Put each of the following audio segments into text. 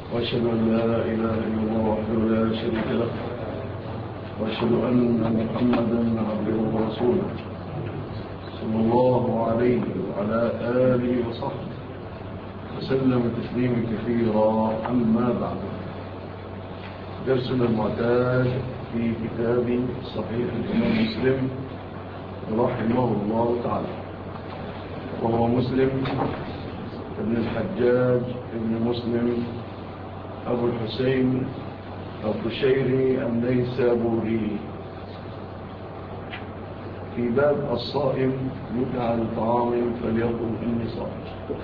وأشهد أن لا إله إلا الله وحده لا شريك له وأشهد أن محمدا عبده ورسوله صلى الله عليه وعلى آله وصحبه وسلم تسليما كثيرا. أما بعد، درسنا المعتاد في كتاب صحيح الإمام مسلم رحمه الله تعالى، وهو مسلم ابن الحجاج ابن مسلم أبو الحسين القشيري النيسابوري، في باب الصائم يدعى لطعام فليقل إني صائم.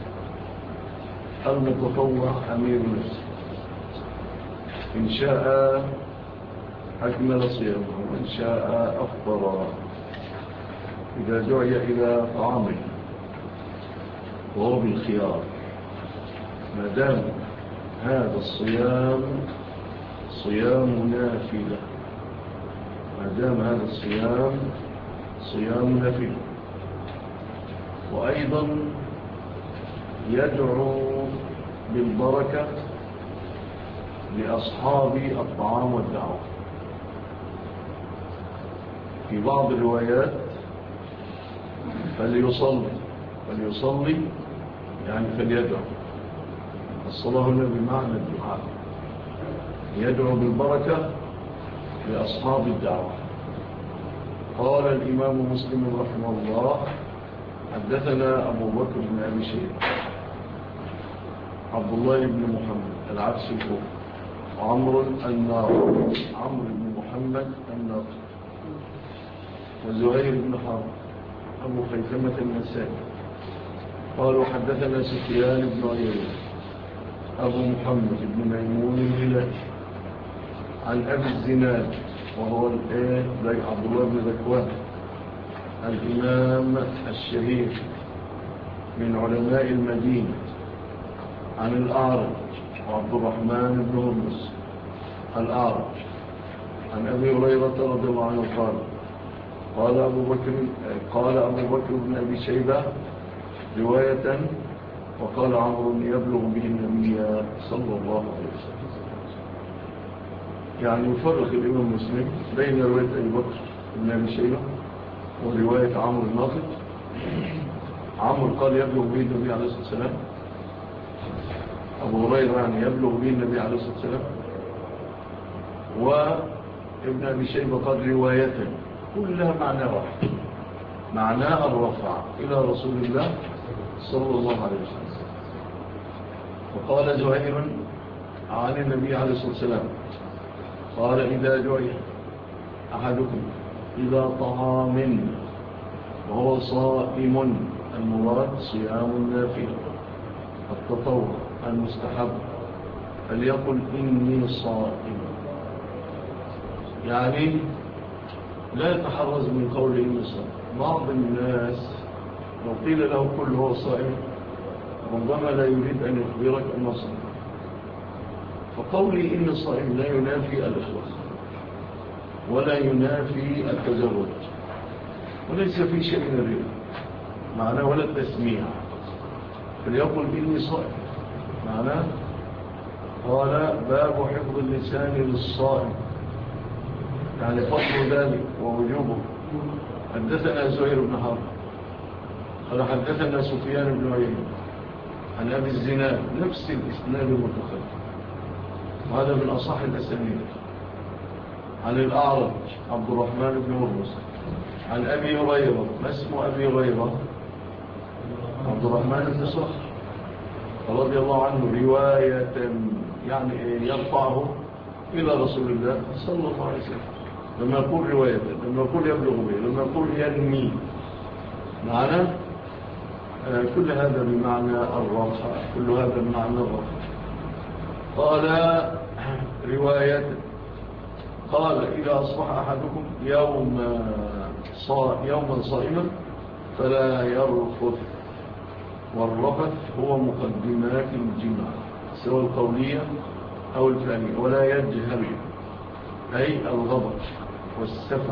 المتطوع أمير نفسه، إن شاء أكمل صيامه وإن شاء أفطر إذا دعي إلى طعامه، وهو بالخيار ما دام هذا الصيام صيام نافلة، ما دام هذا الصيام صيام نافلة. وأيضا يدعو بالبركة لأصحاب الطعام والدعوة. في بعض الروايات فليصلي يعني فليدعو. الصلاة هنا بمعنى الدعاء، يدعو بالبركة لأصحاب الدعوة. قال الإمام مسلم رحمه الله: حدثنا أبو بكر بن أبي شيبة، عبد الله بن محمد العبسي الكوفي، عمرو بن محمد الناقد، وزهير بن حرب أبو خيثمة النسائي. قالوا حدثنا سفيان بن عيينة أبو محمد بن ميمون الهلالي عن أبي الزناد وهو عبد الله بن ذكوان الإمام الشهير من علماء المدينة، عن الأعرج وعبد الرحمن بن هرمز الأعرج عن أبي هريرة رضي الله عنه قال أبو بكر بن أبي شيبة رواية، وقال عمرو يبلغ به النبي صلى الله عليه وسلم. يعني يفرق الإمام مسلم بين رواية أبي بكر بن أبي شيبة ورواية عمرو الناقد. عمرو قال يبلغ به النبي عليه الصلاة والسلام، أبو هريرة يعني يبلغ به النبي عليه الصلاة والسلام، وابن أبي شيبة قال رواية، كلها معنى واحد، معناها الرفع إلى رسول الله صلى الله عليه وسلم. وقال زهير عن النبي عليه الصلاة والسلام قال: إذا دعي أحدكم إلى طعام وهو صائم، المراد صيام النافلة التطوع المستحب، فليقل إني صائم. يعني لا يتحرز من قوله إني صائم. بعض الناس لو قيل له كل هو صائم ربما لا يريد أن يخبرك أنه صائم. فقولي إني صائم لا ينافي الإخلاص ولا ينافي التجرد، وليس في شيء من الرياء معناه ولا التسميع. فليقل إني صائم معناه. قال: باب حفظ اللسان للصائم، يعني فضل ذلك ووجوبه. حدثنا زهير بن حرب قال حدثنا سفيان بن عيينة عن أبي الزناد، نفس الإسناد المتقدم، وهذا من أصح الأسانيد، عن الأعرج عبد الرحمن بن هرمز عن أبي هريرة. ما اسم أبي هريرة؟ عبد الرحمن بن صخر رضي الله عنه، رواية يعني يرفعه إلى رسول الله صلى الله عليه وسلم. لما يقول رواية، لما يقول يبلغ به، لما يقول ينمي، معنى كل هذا بمعنى الرفع، كل هذا بمعنى الرفع. قال رواية، قال: إذا أصبح أحدكم يوما صائما فلا يرفث. والرفث هو مقدمات الجماع سواء القولية أو الفعلية، ولا يجهل أي الغضب والسفع.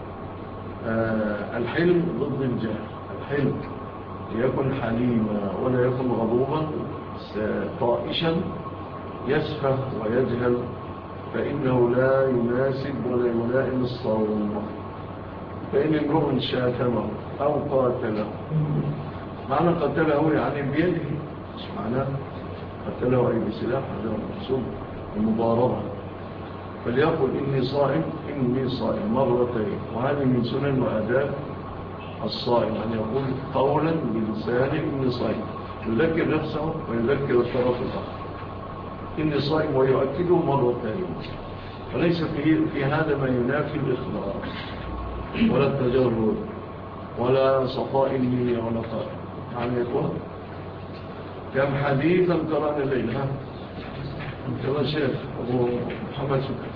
الحلم ضد الجهل، الحلم ليكن حليما ولا يكن غضوبا طائشا يسفه ويجهل فإنه لا يناسب ولا يلائم الصوم. فإن امرؤ شاتمه أو قاتله، معنى قتله يعني بيده، مش معنى قتله أي بسلاح، هذا مقصود المضاربة. فليقل إني صائم إني صائم مرتين، وهذه من سنن وآداب الصائم أن يقول قولا بلسانه إني صائم، يذكر نفسه ويذكر الطرف الآخر إني صائم، ويؤكده مرتين. وليس في هذا ما ينافي الإخلاص ولا التجرد ولا صفاء النية ولا طائم. يعني يقول كم حديثا قرأنا الليل. يلا شيخ أبو محمد شكرا.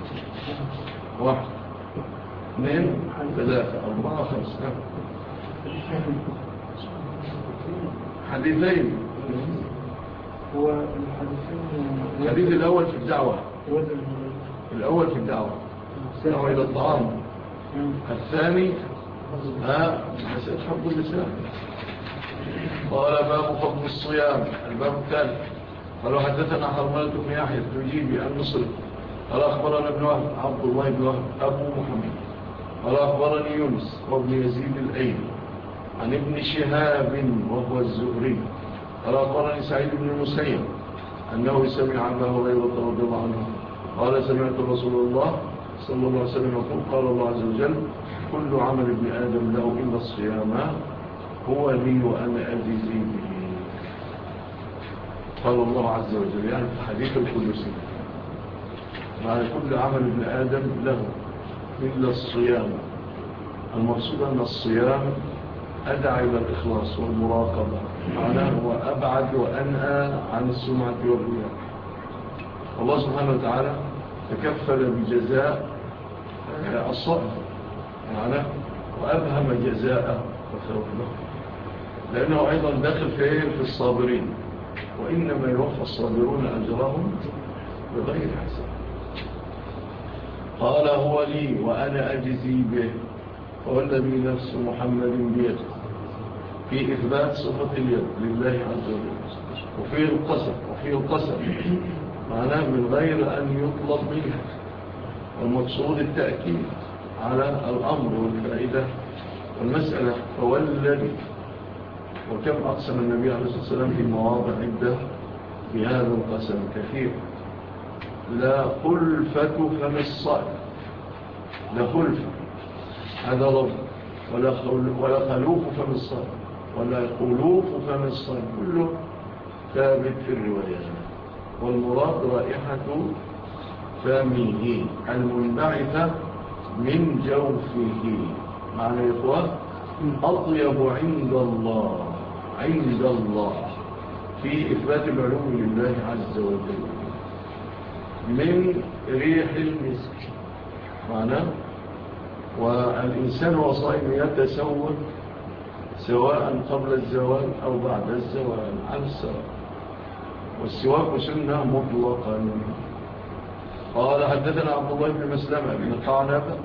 1 2 3 4 5 حديثين. هو الحديثين، الحديث الأول في الدعوة، الأول في الدعوة إلى الطعام، الثاني مسألة حب اللسان. قال باب فضل الصيام. الباب الثالث قالوا حدثنا حرملة بن يحيى التجيبي المصري قال أخبرنا ابن وهب عبد الله بن وهب أبو محمد قال أخبرني يونس وابن يزيد الأيلي عن ابن شهاب وهو الزهري قال أخبرني سعيد بن المسيب أنه سمع أبا هريرة رضي الله عنه قال سمعت رسول الله صلى الله عليه وسلم يقول قال الله عز وجل كل عمل ابن آدم له إلا الصيام هو لي وأنا أجزي به. قال الله عز وجل يعني في حديث القدسي معنى كل عمل ابن آدم له إلا الصيام. المقصود أن الصيام أدعى إلى الإخلاص والمراقبة، معناه هو أبعد وأنهى عن السمعة والرياء. الله سبحانه وتعالى تكفل بجزاء الصائم معناه وأبهم جزاءه وثوابه، لأنه أيضا داخل في الصابرين، وإنما يوفى الصابرون أجرهم بغير حساب. قال هو لي وأنا أجزي به، والذي نفس محمد بيده، في إثبات صفة اليد لله عز وجل، وفي القسم معناه من غير أن يطلب منه، والمقصود التأكيد على الأمر والفائدة والمسألة. فوالذي، وكم أقسم النبي عليه الصلاة والسلام في مواضع عدة بهذا القسم كثير. لا خلفة فم الصائم، لا خلفة هذا لفظ، ولا خلوف فم الصائم ولا خلوف فم الصائم، كله ثابت في الرواية. والمراد رائحة فمه المنبعثة من جوفه، معنى إخوة أطيب عند الله في إثبات العلوم لله عز وجل من ريح المسك، معنى والإنسان وصائم يتسوق سواء قبل الزوال أو بعد الزوال على السواء، والسواك سنة مطلقا. قال حدثنا عبد الله بن مسلمة بن الحعنبي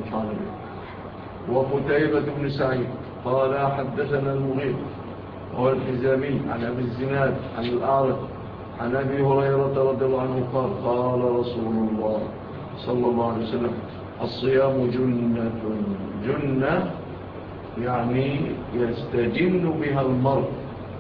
وقتيبة بن سعيد قال حدثنا المغيث وهو الحزامي عن أبي الزناد عن الأعرج عن أبي هريرة رضي الله عنه قال قال رسول الله صلى الله عليه وسلم الصيام جنة يعني يستجن بها المرء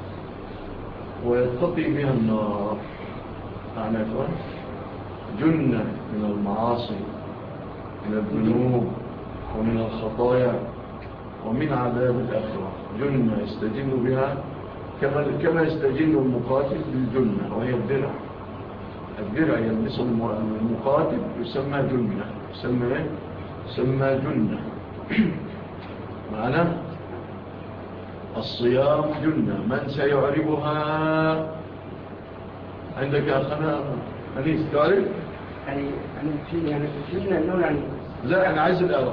ويتقي بها النار، معنى جنة من المعاصي، من الذنوب ومن الخطايا ومن عذاب الآخرة. جنة يستجن بها كما يستجن المقاتل بالجنة، وهي الدرع. الدرع يلبسه المقاتل يسمى جنة، يسمى جنة. معنى الصيام جنة. من سيعربها عندك أخنا أنيس تعرف؟ يعني في النوع يعني لا أنا عايز الأعراب.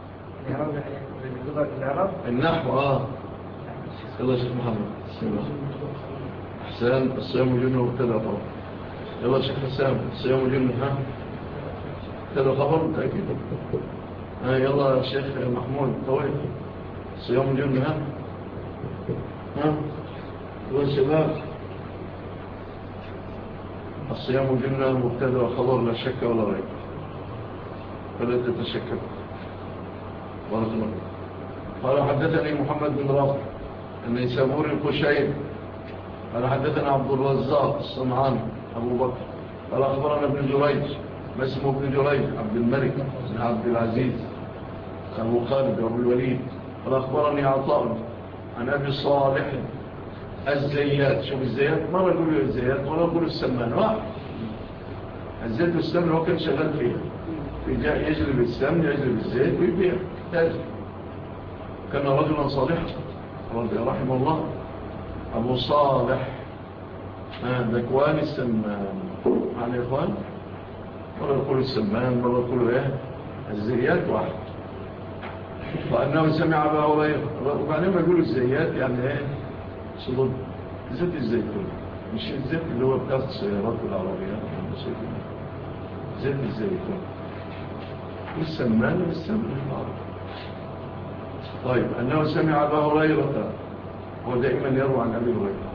العرب النحو يلا شيخ محمد بسم الله. حسان الصيام جنة وابتدى خبر. يلا شيخ حسان الصيام جنة ابتدى خبر تأكيد. يلا شيخ محمود طويل الصيام جنة يلا شباب الصيام جنة مبتدأ وخبر لا شك ولا ريب، فلا تتشكك. بارك الله. قال حدثني محمد بن رافع النيسابوري القشيري قال حدثنا عبد الرزاق الصنعاني أبو بكر قال أخبرنا ابن جريج، ما اسمه ابن جريج؟ عبد الملك بن عبد العزيز أبو خالد أبو الوليد قال أخبرني عطاء عن أبي صالح الزيات. شوف الزيات، مرة يقولوا الزيات مرة يقولوا السمان، واحد. الزيت والسمن هو كان شغال فيها، يجلب السمن يجلب الزيت ويبيع تاجر. كان رجلا صالحا رضي رحمه الله. أبو صالح ذكوان السمان، معنى يا إخوان، مرة يقولوا السمان مرة يقولوا الزيات، واحد. فأنه سمع أبا هريرة، وبعدين ما يقولوا الزيات يعني صدق زيت الزيتون، مش الزيت اللي هو بتاع السيارات والعربيات، زيت الزيتون والسمان والسمن العربي. طيب أنه سمع أبا هريرة، ودائما يروى عن أبي هريرة،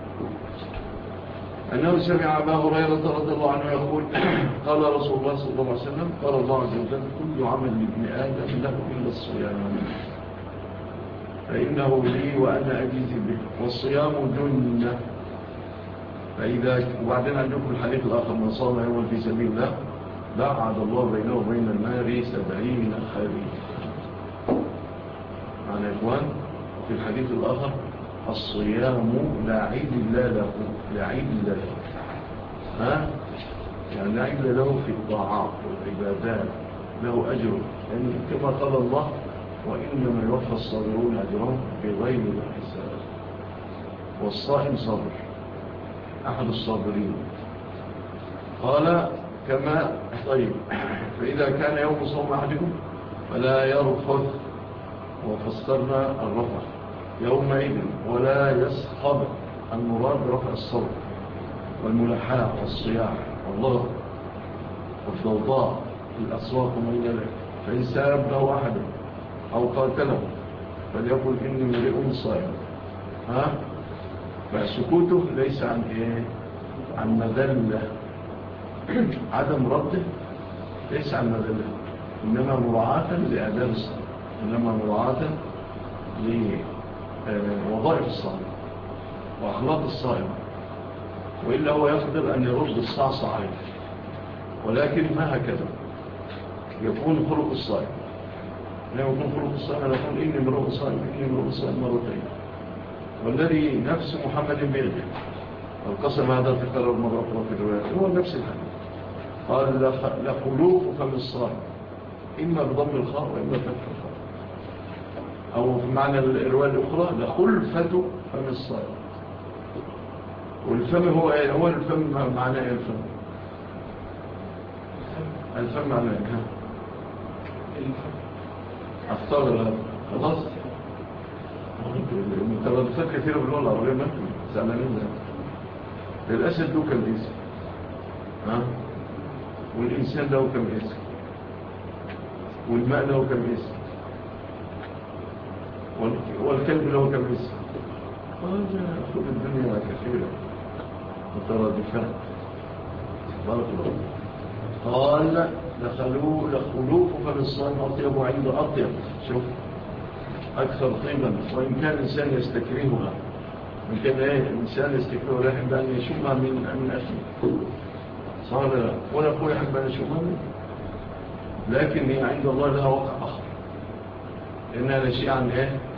أنه سمع أبا هريرة رضي الله عنه يقول قال رسول الله صلى الله عليه وسلم قال الله عز وجل كل عمل لابن آدم له إلا الصيام فإنه لي وأنا أجيز به، والصيام جنة. فإذا وبعدين عندكم الحديث الآخر من صام يوما في سبيل الله بعد الله بينه وبين النار 70 خريفا. معنى إخوان في الحديث الآخر الصيام لا عيد الله له، لا عيد الله له، يعني لا عيد له في الطاعات والعبادات، له أجر، يعني كما قال الله وإنما يوفى الصابرون أجرهم بغير حساب. والصائم صابر، أحد الصابرين. قال كما طيب فإذا كان يوم صوم أحدكم فلا يرفث، وفسرنا الرفع يومئذ ولا يسخب، المراد رفع الصوت والملحاء والصياح والضغط والضوضاء الأصوات وما إلى ذلك. فإن سابه أحد أو قاتله فليقل إني امرئ صائم، فسكوته ليس عن عن مذلة، عدم رده ليس عن مذلة، إنما مراعاة لآداب الصائم، إنما مراعاة لوظائف الصائم وأخلاق الصائم، وإلا هو يقدر أن يرد الصعصع عليه. ولكن ما هكذا يكون خلق الصائم، لا يكون خلق الصائم يقول إني امرؤ صائم، إني امرؤ صائم مرتين. والذي نفس محمد بيده القسم هذا تكرر مرة أخرى في الرواية هو نفس الحديث. قال لخلوف فم الصائم إما بضم الخاء وإما بفتح الخاء، أو في معنى الرواية الأخرى لخلفة فم الصائم. والفم هو هو الفم معناه الفم، الفم معناه أفتغل هذا خلاص. متردفات كثيرة باللغة العربية ما زعلانين للأسد له كم اسم، والإنسان له كم اسم، والماء له كم اسم، والكلب له كم اسم. خذ الدنيا كثيرة متردفات. بارك الله. قال لخلوف فم الصائم أطيب عند أطيب، شوف أكثر طيبا، وإن كان الإنسان يستكرهها، إن كان الإنسان يستكرهها لا يحب أن يشمها من أخيه صار ولا أخوه يحب أن يشمها منه، لكن هي عند الله لها وقع آخر، لأنها نشيء عن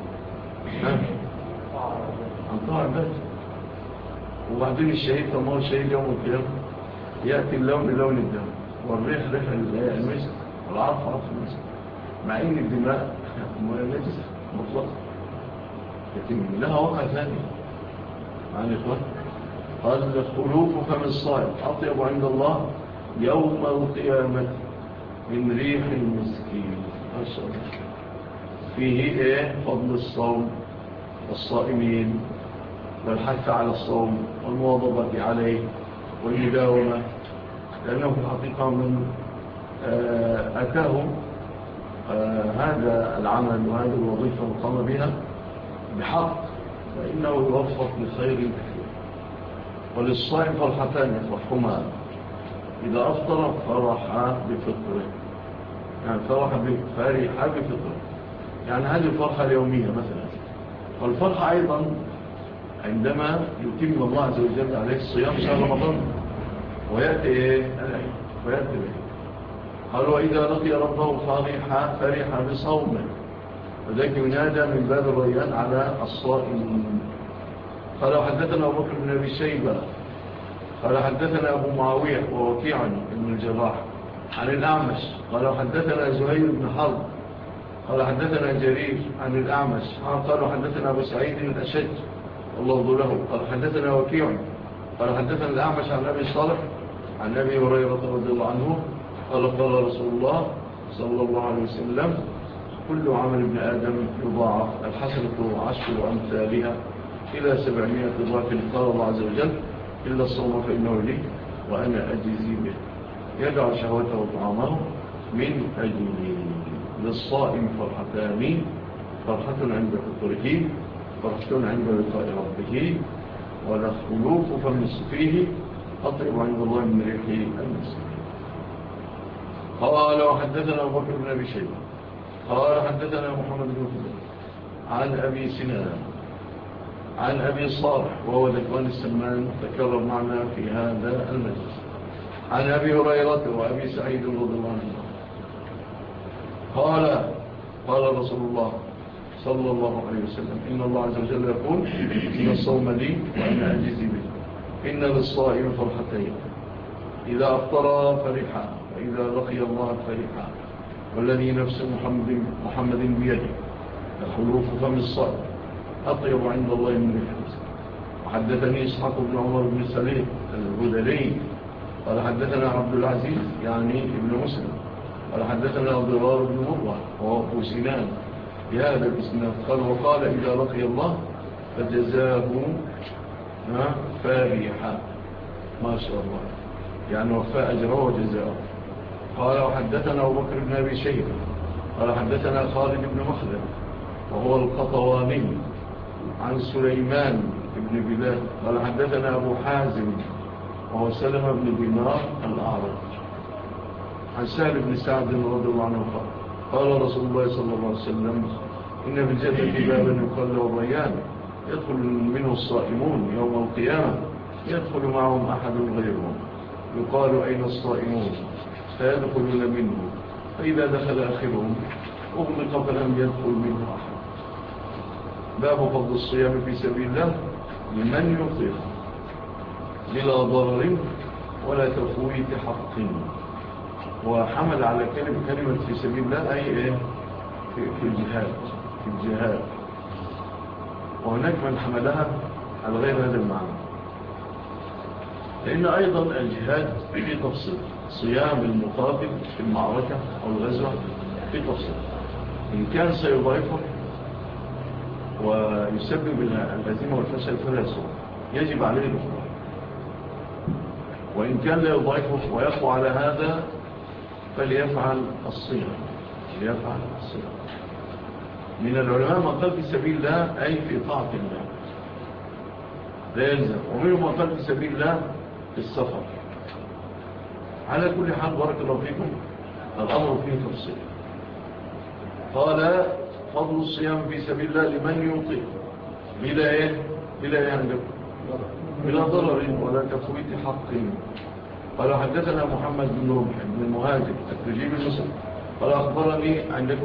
عن طاعة عباده. وبعدين الشهيد طمار الشهيد يوم القيامة يأتي اللون بلون الدم، والريح ريح المسك، والعرف عرف المسك، مع ان الدماء نجسة مطلقة، لكن لها وقع ثاني. معنى إخوان قال خلوف فم الصائم أطيب عند الله يوم القيامة من ريح المسكين. ما شاء الله. فيه فضل الصوم والصائمين والحث على الصوم والمواظبة عليه والمداومة، لأنه في الحقيقة من أتاهم هذا العمل وهذه الوظيفة وقام بها بحق، فإنه يوفق لخير كثير. وللصائم فرحتان يفرحهما: إذا أفطر فرح بفطره، يعني فرح بفطره، يعني هذه الفرحة اليومية مثلا. والفرحة أيضا عندما يتم الله عز وجل عليه الصيام شهر رمضان ويأتي العيد ويأتي به. قال: وإذا لقي ربه فرح بصومه، وذلك ينادى من باب الريان على الصائمين. قال: حدثنا أبو بكر بن أبي شيبة قال: حدثنا أبو معاوية ووكيع بن الجراح عن الأعمش قال: حدثنا زهير بن حرب قال: حدثنا جرير عن الأعمش قال: حدثنا أبو سعيد الأشج الله له قال: حدثنا وكيع قال: حدثنا الأعمش عن أبي صالح عن أبي هريرة رضي الله عنه قال: قال رسول الله صلى الله عليه وسلم: كل عمل ابن آدم يضاعف، الحسنة 10 أمثالها إلى 700 ضعف. قال الله عز وجل: إلا الصوم فإنه لي وأنا أجزي به. يدع شهوته وطعامه من أجلي. للصائم فرحتان: فرحة عند فطره، فرحة عند لقاء ربه، ولخلوف فمس فيه أطيب عند الله من ريح المسك. قال: وحدثنا أبو بكر بن أبي شيبة قال: حدثنا محمد بن فضل عن أبي سنان عن أبي صالح وهو ذكوان السمان تكرر معنا في هذا المجلس، عن أبي هريرة وأبي سعيد رضي الله عنه قال رسول الله صلى الله عليه وسلم: إن الله عز وجل يقول: إن الصوم لي وأنا أجزي به. إن للصائم فرحتين: إذا أفطر فرحا، وإذا لقي الله فرحا، والذي نفس محمد بيده لخلوف فم الصائم أطيب عند الله من الحديث. وحدثني إسحاق بن عمر بن سليم الهذلي قال: حدثنا عبد العزيز يعني ابن مسلم قال: حدثنا ضرار بن مرة وأبو سنان بهذا الإسناد قال: وقال: إذا لقي الله فجزاه فرحا. ما شاء الله، يعني وفاء أجره وجزاءه. قال: وحدثنا أبو بكر بن أبي شيبة قال: حدثنا خالد بن مخلد وهو القطواني عن سليمان بن بلال قال: حدثنا أبو حازم وهو سلمة بن دينار الأعرج عن سهل بن سعد رضي الله عنه قال رسول الله صلى الله عليه وسلم: إن في الجنة بابا يقال له الريان، يدخل منه الصائمون يوم القيامة، يدخل معهم أحد غيرهم، يقال: أين الصائمون؟ فيدخلون منه، فإذا دخل آخرهم أغلق فلم يدخل منه أحد. باب فضل الصيام في سبيل الله لمن يطيق بلا ضرر ولا تفويت حق. وحمل على كلمة في سبيل الله أي في الجهاد، وهناك من حملها على غير هذا المعنى، لأن أيضا الجهاد في تفصيل. صيام المقاتل في المعركة أو الغزوة في تفصيل، إن كان سيضعفه ويسبب الهزيمة والفشل فلا يصوم، يجب عليه الإفطار. وإن كان لا يضعفه ويقوى على هذا فليفعل الصيام. من العلماء من قال في سبيل الله أي في طاعة الله لا يلزم، ومنهم من قال في سبيل الله في السفر. على كل حال بارك الله فيكم، الأمر فيه تفصيل. قال: فضل الصيام في سبيل الله لمن يطيق بلا ضرر ولا تفويت حق. قال: حدثنا محمد بن رمح بن المهاجر التجيب المسلم قال: أخبرني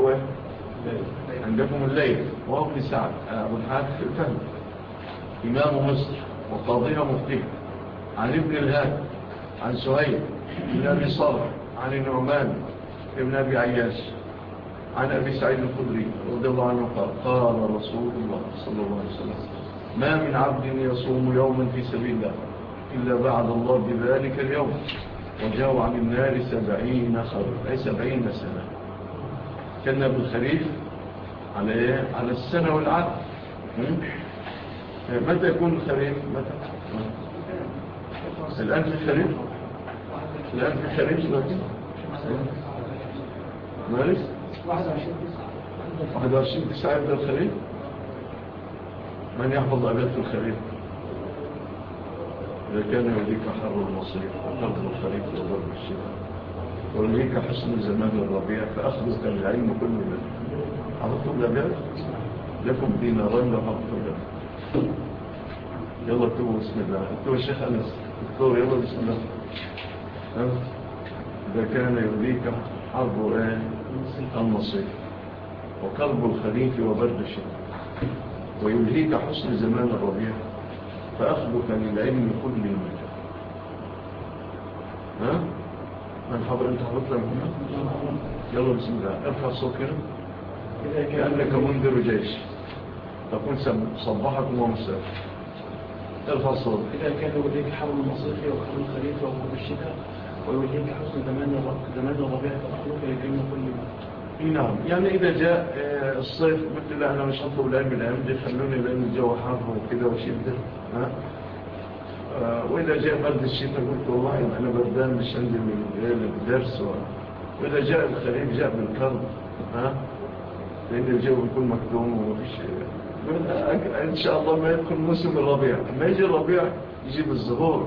عندكم الليل وهو ابن سعد أبو الحارث الفهمي إمام مصر وقاضيها مفتيه، عن ابن الهاد عن سهيل بن أبي صالح عن النعمان ابن أبي عياش عن أبي سعيد الخدري رضي الله عنه قال رسول الله صلى الله عليه وسلم: ما من عبد يصوم يوما في سبيل الله إلا بعد الله بذلك اليوم وجاءوا عن النار 70 خريف، أي 70 سنة. كنا بالخريف على السنة والعام. متى يكون الخريف؟ الآن في الخريف؟ الآن في الخريف دلوقتي؟ مارس؟ 21/9 يبدأ الخريف. من يحفظ أبيات الخريف؟ إذا كان يوليك حر المصير وقرب الخريف وغرب الشتاء ويوليك حسن زمان الربيع فأخذك العلم كل من حفظتم الأبيات لكم دينارين لو حفظتم الأبيات. يلا اكتبوا بسم الله، اكتبوا الشيخ أنس، اكتبوا يلا بسم الله. إذا كان يوليك حر المصير وقرب الخريف وبرد الشتاء ويلهيك حسن زمان الربيع فأخذك للعلم كل المجال. من حضر أنت حضرت لهم؟ يلا بسم الله، ارفع الصوت كده كأنك منذر جيش تكون صباحكم ومساء. ارفع الصوت. إذا كان يوليك حر المصيف وقرب الخريف وبرد الشتاء ويوليك حسن زمان الربيع فأخذك للعلم كل المجال. نعم، يعني إذا جاء الصيف قلت لا أنا مش هطلب العلم الأيام دي، خلوني لأن الجو حر وكده وشدة. وإذا جاء برد الشتاء قلت والله أنا بردان مش عندي من الدرس. وإذا جاء الخريف جاء بالكرب لأن الجو بيكون مكتوم ومفيش إن شاء الله ما يدخل موسم الربيع. لما يجي الربيع يجيب الزهور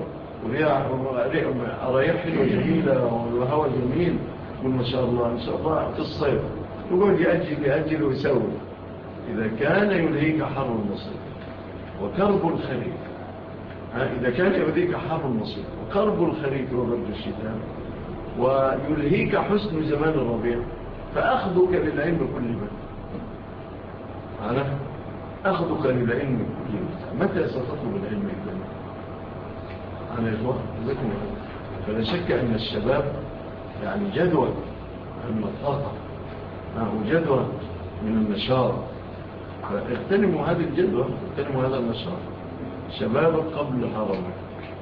ورياح حلوة جميلة والهواء جميل، قل ما شاء الله إن شاء الله في الصيف يقول يأجل ويسوي. إذا كان يلهيك حر المصيف وكرب الخريف إذا كان يلهيك حر المصيف وكرب الخريف وبرد الشتاء ويلهيك حسن زمان الربيع فأخذك للعلم كل من أخذك للعلم كل من متى ستطلب العلم الدنيا عن الوقت لكم. فلا شك أن الشباب يعني جدوى من الطاقة وجدوى من النشاط، فاغتنموا هذه الجدوى، اغتنموا هذا النشاط. شبابك قبل هرمك،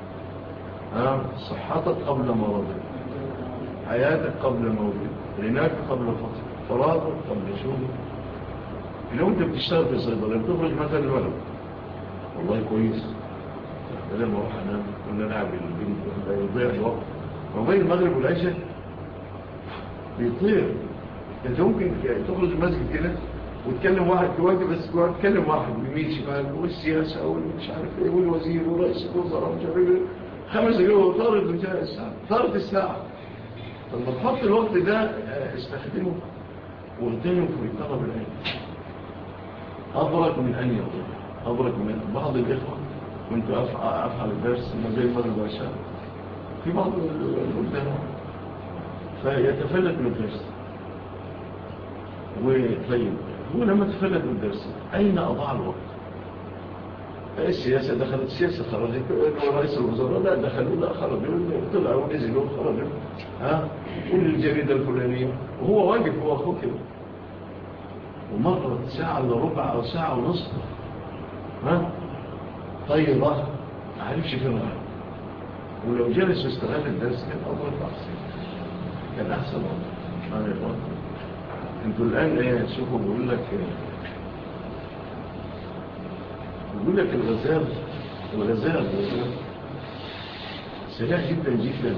صحتك قبل مرضك، حياتك قبل موتك، غناك قبل فقرك، فراغك قبل شغلك. لو انت بتشتغل في صيدلة بتخرج مثلا الولد والله كويس بدل ما اروح انام ولا العب البنت ولا يضيع الوقت وبين المغرب والعشاء بيطير. انت ممكن تخرج المسجد كده وتكلم واحد تواجه بس تكلم واحد بيميل شمال والسياسة والمش عارف ايه والوزير ورئيس الوزراء ومش عارف ايه 5 دقايق طارت الساعة. لما تحط الوقت ده استخدمه واغتنمه في طلب العلم. أبرك من أن يضل، أبرك من بعض الإخوة كنت أفعل الدرس ما بين المغرب والعشاء في بعض البلدان فيتفلت من الدرس. وطيب هو لما تفلت من الدرس أين أضاع الوقت؟ السياسة دخلت، السياسة خرجت، ورئيس الوزراء لا دخلوا لا خرجوا، طلعوا نزلوا خرجوا كل الجريدة الفلانية وهو واقف هو أخوه كده ومرت ساعة إلا ربع أو ساعة ونصف طيبة ما عرفش فين راح. ولو جلس واستغل الدرس كان أفضل أحسن، كان أحسن أفضل. انتوا الآن شوفوا بيقول لك الغزال سريع جدا جدا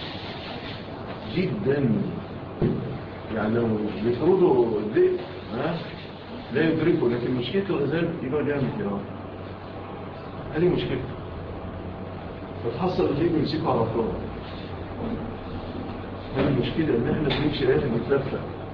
جدا، يعني لو بيطردوا الذئب لا يدركوا، لكن مشكلة الغزال يبقى جامد كده. هذه مشكلة فتحصل الذئب يمسكوا على طول. هذه المشكلة ان احنا بنمشي لازم نتلفى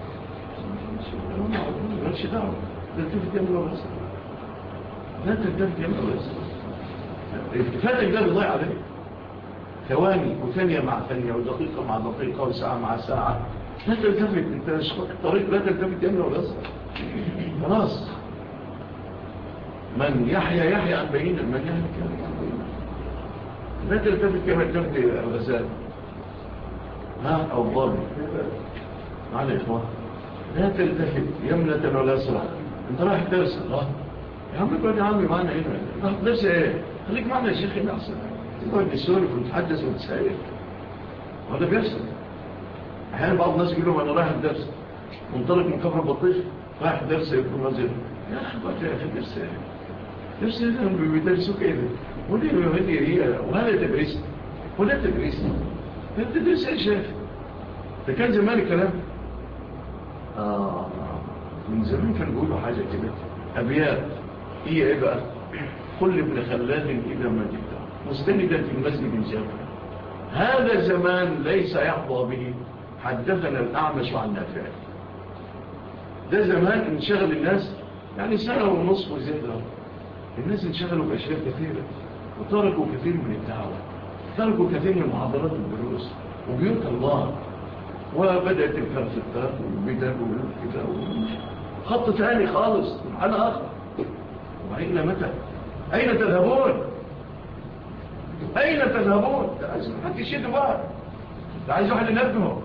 مالش دعوة لا تلتفت يمنى ولا يسار، لا تلتفت يمنى ولا يسار. التفاتك ده بيضيع عليك ثواني وثانية مع ثانية ودقيقة مع دقيقة وساعة مع ساعة. لا تلتفت، انت اشخاص الطريق لا تلتفت يمنى ولا يسار. خلاص من يحيى عن بينه، من يحيى عن بينه. لا تلتفت كما تلتفت الغزال أو الضابط معنا يا إخوان. لا تلتفت يمنة ولا يسرى. انت رايح درس يا عمي قول يا عمي معنا هنا راح درس ايه، خليك معنا يا شيخ هنا احسن. تقعد نسولف ونتحدث ونتسائل وهذا بيحصل. احيانا بعض الناس يقول لهم انا رايح الدرس منطلق من كفر البطيخ رايح درس يكون نازل. يا اخي قلت يا اخي درس ايه، درس ايه بيدرسوك ايه ده ودي هي وهذا تدريس ولا تدريس. انت تدرس ايه شيخ؟ ده كان زمان الكلام من زمان كانوا بيقولوا حاجة كده أبيات هي إيه بقى؟ قل ابن خلاد إذا ما جبته مستندا في المسجد الجامع. هذا زمان ليس يحظى به. حدثنا الأعمش عن نافع. ده زمان انشغل الناس يعني سنة ونصف وزيادة. الناس انشغلوا بأشياء كثيرة وتركوا كثير من الدعوة، تركوا كثير من محاضرات الدروس وبيوت الله، وبدأت الفلسفات والبدع والكتاب خط ثاني خالص على آخر. وإلى متى؟ أين تذهبون؟ أين تذهبون؟ حتى يشدوا بقى، عايز واحد ينبهه.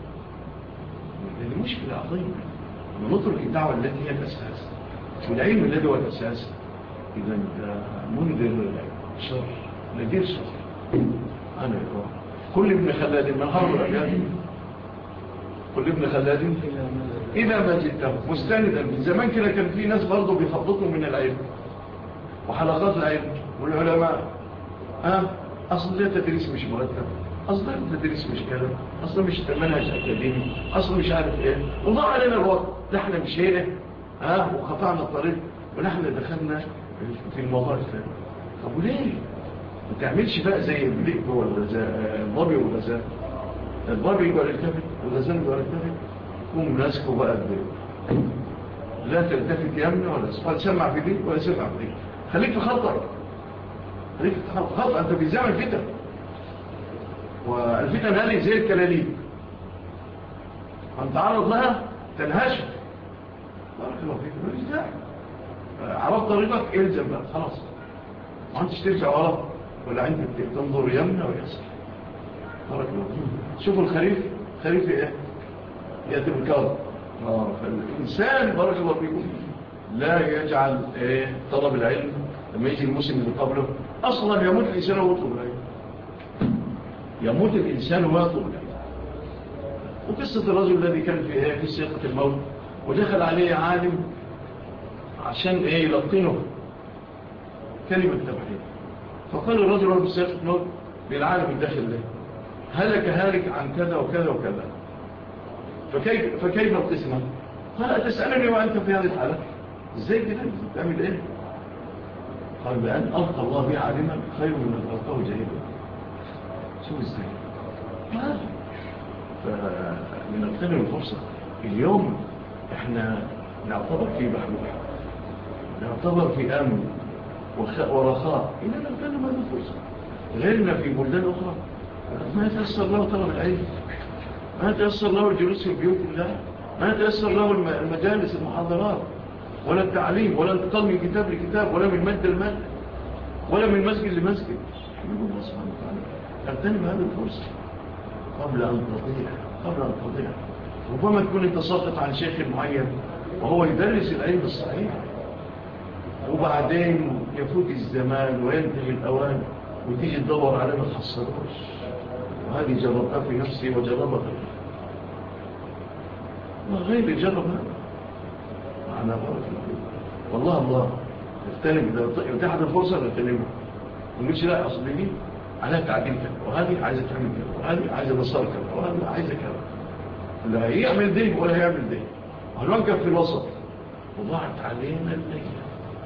هذه مشكلة عظيمة. نترك الدعوة التي هي الأساس والعلم الذي هو الأساس. إذا منذر شر نذير شر. أنا يقول كل ابن خلاد من حرب الأجيال، كل ابن خلاد إذا ما جئته مستندا. من زمان كده كان في ناس برضو بيخططوا من العلم وحلقات العلم والعلماء. أصل ده تدريس مش مرتب، أصل ده تدريس مش كده، أصل مش منهج أكاديمي، أصل مش عارف إيه، وضع علينا الوقت. نحن مشينا وقطعنا الطريق ونحن دخلنا في الموضوع الثاني. طب وليه ما تعملش بقى زي الذئب ولا زي الضبي والغزال؟ الضبي يبقى الالتفت والغزال يبقى الالتفت، قوم ناسكوا بقى الذئب. لا تلتفت يمنى ولا اسفل، سمع في دي ولا سمع في دي. خليك في خطر، خليك في خطر. أنت في زمن فتن، والفتن هذه زي الكلاليب، أن تعرض لها تنهشك. بارك الله فيك، ماليش داعي. عرفت طريقك الزم بقى خلاص، ما أنتش ترجع ورا ولا عندك تنظر يمنى ويسر. بارك الله فيك. شوفوا الخريف، خريف إيه؟ يأتي بالكرم. فالإنسان بارك الله فيكم لا يجعل طلب العلم لما يجي الموسم اللي قبله. أصلا يموت الإنسان ويطلب العلم، يموت الإنسان ويطلب العلم. وقصة الرجل الذي كان في سيقة الموت ودخل عليه عالم عشان يلقنه كلمة التوحيد. فقال الرجل وهو في سيقة الموت للعالم الداخل له: هلك هالك عن كذا وكذا وكذا، فكيف القسمة؟ قال: أتسألني وأنت في هذه الحالة؟ إزاي كده تعمل إيه؟ قال: بأن ألقى الله بي عالما خير من أن ألقاه جاهلا. شو إزاي؟ فلنغتنم الفرصة. اليوم إحنا نعتبر في بحبوح، نعتبر في أمن ورخاء. إذا نغتنم هذه الفرصة. غيرنا في بلدان أخرى ما يتأثر له طلب العلم، ما يتأثر له الجلوس في بيوت الله، ما يتأثر له المجالس المحاضرات ولا التعليم ولا الانتقال من كتاب لكتاب ولا من مادة لمادة ولا من مسجد لمسجد. حمد الله سبحانه وتعالى. اغتنم هذه الفرصة قبل أن تضيع. ربما تكون انت ساقط عن شيخ معين وهو يدرس العلم الصحيح، وبعدين يفوت الزمان وينتهي الأوان وتيجي تدور عليه ما تحصلوش. وهذه جربتها في نفسي وجربتها وغير جرب هذا معنا. بارك والله اغتنم. إذا اتاحت الفرصة اغتنمها. ونقولش لا أصل دي عليها تعديل كذا، وهذه عايزة تعمل كذا، وهذه عايزة مسار كذا، وهذه عايزة كذا. لا يعمل دي ولا يعمل دي، هنوقف في الوسط. وضاعت علينا الليلة.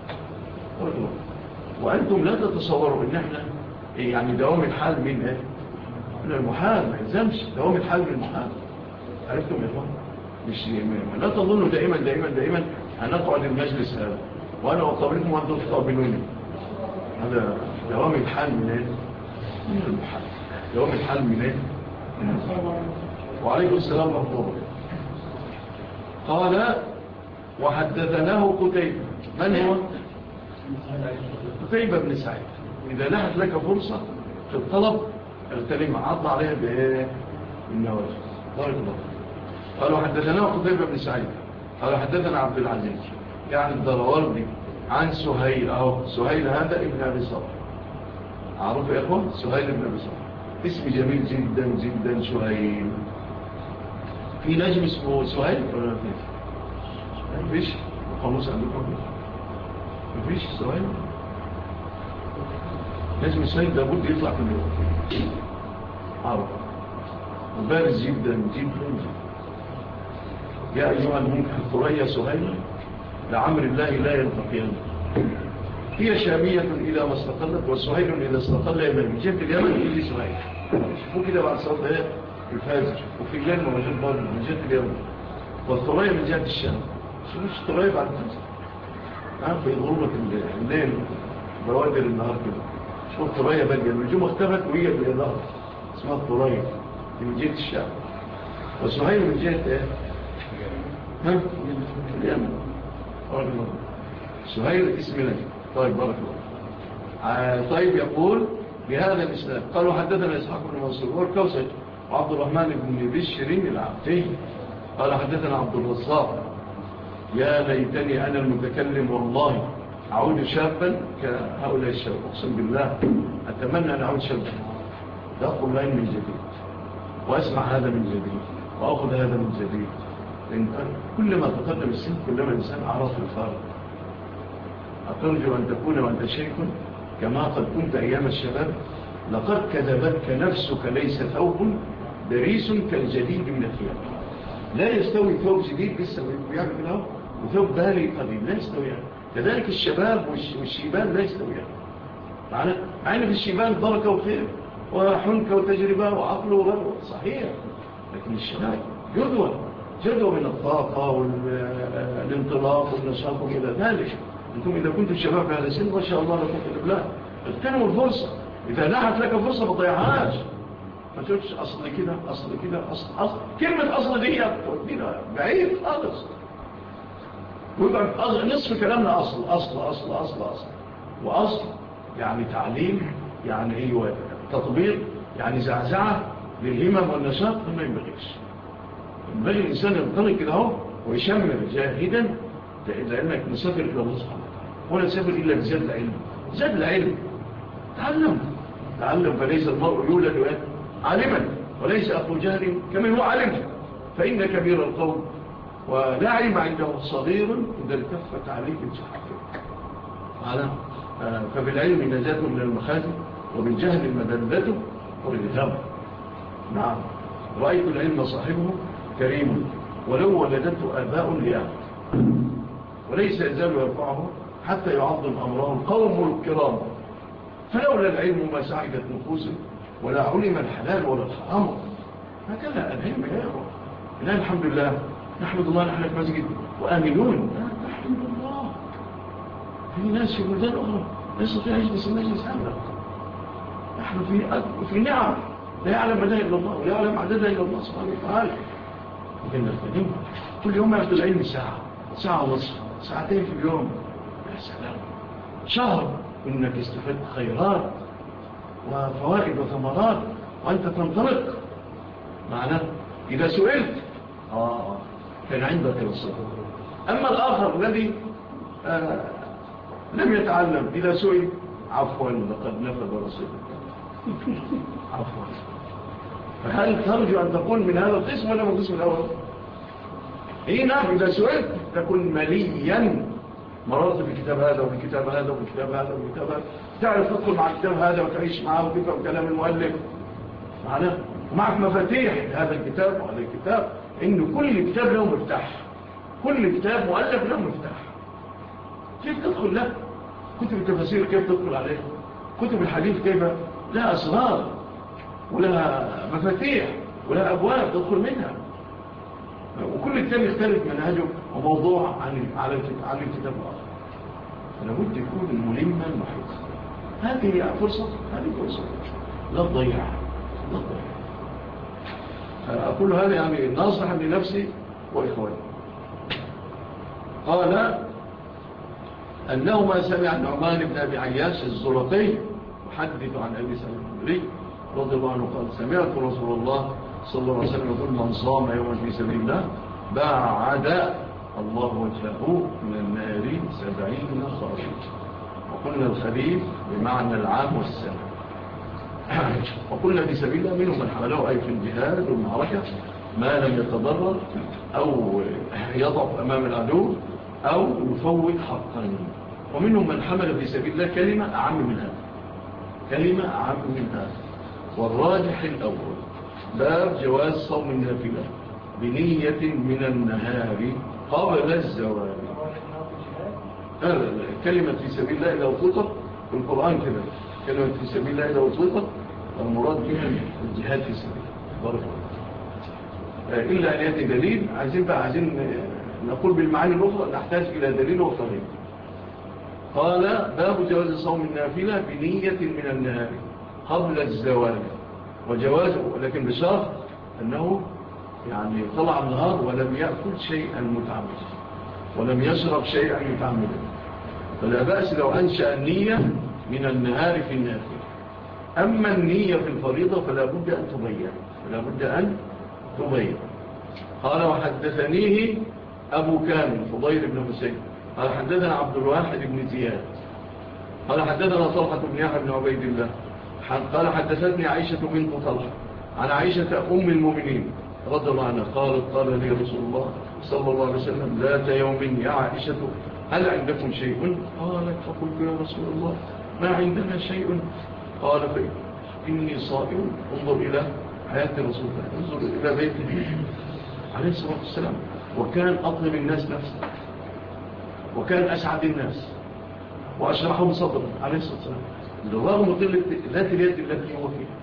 وأنتم لا تتصوروا إن احنا يعني دوام الحال من المحال. ما يلزمش دوام الحال من المحال. عرفتم يا اخوان؟ مش لا تظنوا دائما هنقعد المجلس هذا وأنا أقابلكم وأنتم تقابلوني. هذا دوام الحال من المحال. دوام الحال من وعليكم السلام ورحمة الله. قال: وحدثناه قتيبة. من هو؟ قتيبة بن سعيد. إذا لحت لك فرصة في الطلب الكلمة عض عليها بالنواجذ. بارك الله. قال: وحدثناه قتيبة بن سعيد قال: حدثنا عبد العزيز يعني الدراوردي عن سهيل. سهيل هذا ابن أبي صالح. عرفوا يا أخوان؟ سهيل ابن أبي صالح اسم جميل جدا جدا. سهيل. في نجم اسمه سهيل ولا ما فيش؟ القاموس عندكم ما فيش سهيل؟ نجم سهيل ده بد يطلع في اليوم. عرف وبارز جدا جدا. يا أيها المنكر ثريا سهيل لعمر الله لا يلتقيان. هي شامية إذا ما استقلت، وسهيل إذا استقل يمن. من جهة اليمن يجي سهيل، شوفوا كده بعد صلاة ايه الفجر، وفي الليل موجود برضه من جهة اليمن. والثريا من جهة الشام. شوفوا الثريا بعد الفجر في ظلمة الليل بوادر النهار كده. شوفوا الثريا بدأ النجوم اختفت وهي بالإضاءة اسمها الثريا من جهة الشام. وسهيل من جهة ايه اليمن. سهيل اسم نجم. طيب بارك الله. طيب يقول بهذا الإسلام قالوا حدثنا إسحاق بن منصور والكوسج وعبد الرحمن بن بشر العبدي قال حدثنا عبد الرزاق يا ليتني أنا المتكلم والله أعود شابا كهؤلاء الشباب. أقسم بالله أتمنى أن أعود شابا لأقول لهم من جديد وأسمع هذا من جديد وأخذ هذا من جديد. لأن كلما تقدم السن كلما الإنسان عرف الفارق. أترجو أن تكون وأنت شيخ كما قد كنت أيام الشباب. لقد كذبتك نفسك ليس ثوب دريس كالجديد من الثياب. لا يستوي ثوب جديد لسه بيعمل له وثوب بالي قديم لا يستويان. كذلك الشباب والشيبان لا يستويان. معنى في الشيبان بركة وخير وحنكة وتجربة وعقل وغيره صحيح، لكن الشباب جدوى من الطاقة والانطلاق والنشاط وإلى ذلك. أنتم إذا كنتم الشباب في هذا السن ما شاء الله لكم في الإبلاغ اغتنموا الفرصة. إذا نحت لك فرصة ما تضيعهاش. ما تقولش أصل كده أصل كده أصل كلمة أصل دي بعيد خالص. ويبقى نصف كلامنا أصل أصل أصل أصل أصل وأصل يعني تعليم يعني أيوة تطبيق يعني زعزعة للهمم والنشاط. ما ينبغيش. ينبغي الإنسان ينطلق كده هو ويشمر جاهدا لأنك مسافر إلى الله سبحانه وتعالى ولا تسافر إلا بزاد العلم. زاد العلم تعلم فليس المرء يولد عالما وليس أخو جهل كمن هو عالم. فإن كبير القوم ولا علم عنده صغير إذا التفت عليك الصحابة. فبالعلم نجاة من المخازن وبالجهل المدلة والإلهام. نعم رأيت العلم صاحبه كريم ولو ولدته آباء لآب وليس يزال يرفعه حتى يعظم أمرهم قوم الكرام. فلولا العلم ما سعدت نفوسه ولا علم الحلال ولا الحرام. هكذا العلم يا إخوة. الآن الحمد لله نحمد الله نحن في مسجد وآمنون. نحمد الله. في ناس في بلدان أخرى لا يستطيع يجلس المجلس هذا. نحن في نعم لا يعلم مدى إلا الله ولا يعلم عددها إلا الله سبحانه وتعالى. لكن الكريم كل يوم يأخذ العلم ساعة ونصف ساعتين في اليوم. يا سلام شهر إنك استفدت خيرات وفوائد وثمرات وأنت تنطلق. معناه إذا سئلت كان عندك الصبر. أما الآخر الذي لم يتعلم إذا سئل عفوا لقد نفذ رصيدك عفوا. فهل ترجو أن تكون من هذا القسم ولا من القسم الأول؟ نعم إذا سئلت تكون مليا مررت بكتاب هذا وبكتاب هذا وبكتاب هذا وبكتاب هذا. تعرف تدخل مع الكتاب هذا وتعيش معه وتفهم كلام المؤلف معنا ومعك مفاتيح هذا الكتاب وهذا الكتاب. إن كل كتاب له مفتاح. كل كتاب مؤلف له مفتاح. كيف تدخل له؟ كتب التفاسير كيف تدخل عليه؟ كتب الحديث كيف لها أسرار ولها مفاتيح ولها أبواب تدخل منها. وكل كتاب يختلف منهجه وموضوع عن الكتاب الآخر. فلابد يكون ملما محيطا. هذه فرصة لا تضيع. أقول هذا يعني ناصحا لنفسي وإخواني. قال أنهما سمع النعمان بن أبي عياش الزرقي يحدث عن أبي سعيد الخدري رضي الله عنه قال سمعت رسول الله صلى الله عليه وسلم يقول من صام يوما في سبيل الله باعد الله وجهه من النار 70 خريفا. وقلنا الخريف بمعنى العام والسنة. وقلنا في سبيل الله منهم من حمله أي في الجهاد والمعركة ما لم يتضرر أو يضعف أمام العدو أو يفوت حقا. ومنهم من حمل في سبيل الله كلمة أعم من هذا. والراجح الأول باب جواز صوم النافلة بنية من النهار قبل الزوال. كلمة في سبيل الله إذا أطلقت في القرآن كده، كلمة في سبيل الله إذا أطلقت المراد بها الجهاد في سبيل الله، إلا أن يأتي دليل. عايزين نقول بالمعاني الأخرى، نحتاج إلى دليل وطريق. قال باب جواز صوم النافلة بنية من النهار قبل الزوال، وجوازه لكن بشرط أنه يعني طلع النهار ولم يأكل شيئا متعمدا ولم يشرب شيئا متعمدا، فلا بأس لو أنشأ النية من النهار في النافلة. أما النية في الفريضة فلا بد أن تبين. قال وحدثنيه أبو كامل فضيل بن حسين قال حدثنا عبد الواحد بن زياد قال حدثنا طلحة بن يحيى بن عبيد الله قال حدثتني عائشة بنت طلحة عن عائشة أم المؤمنين رضي الله عنها قال لي رسول الله صلى الله عليه وسلم ذات يوم يا عائشة هل عندكم شيء؟ قالت فقلت يا رسول الله ما عندنا شيء. قال إني صائم. انظر إلى حياة رسول الله، انظر إلى بيته عليه الصلاة والسلام، وكان أطلب الناس نفسه، وكان أسعد الناس وأشرحهم صدرا عليه الصلاة والسلام، بالرغم قلة ذات اليد التي هو فيها،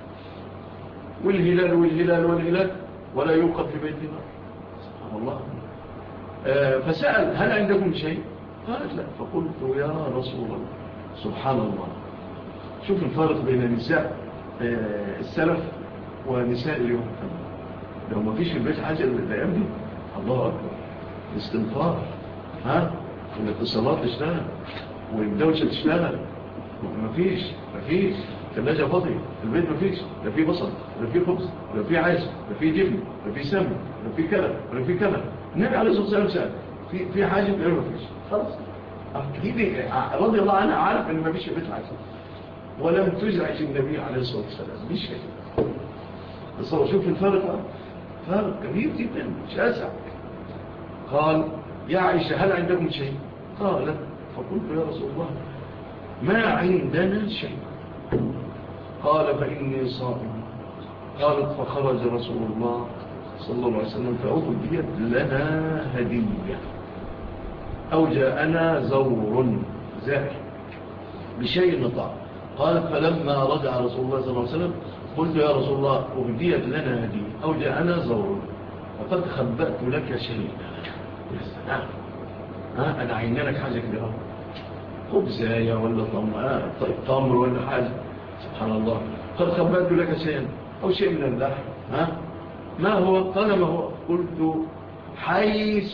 والهلال ولا يوقف في بيت النار سبحان الله. فسأل هل عندكم شيء؟ قالت لا. فقلت يا رسول الله سبحان الله. شوف الفارق بين نساء السلف ونساء اليوم. لو ما فيش في البيت حاجة الأيام دي الله أكبر، الاستنفار والاتصالات تشتغل والدوشة تشتغل، مفيش ثلاجة فاضية البيت، مفيش لا في بصل لا في خبز لا في عيش لا في جبن لا في سمن لا في كلام ولا في كلام. النبي عليه الصلاة والسلام سأل في حاجة لا مفيش خلاص. أكيد رضي الله عنها عارف أن مفيش في البيت حاجة، ولم تزعج النبي عليه الصلاة والسلام بشيء. بس شوف الفرق، فرق كبير جدا شاسع. قال يا عائشة هل عندكم شيء؟ قالت فقلت يا رسول الله ما عندنا شيء. قال فإني صائم. قالت فخرج رسول الله صلى الله عليه وسلم فأهديت لنا هدية أو جاءنا زور زاكي بشيء نطع. قالت فلما رجع رسول الله صلى الله عليه وسلم قلت يا رسول الله أهديت لنا هدية أو جاءنا زور وقد خبأت لك شيء. يا سلام، أنا عينا لك حاجة كده، خبزاية ولا طمر ولا حاجة، سبحان الله. قد خبأت لك شيئا أو شيء من اللحم. ما هو؟ قال ما هو؟ قلت حيث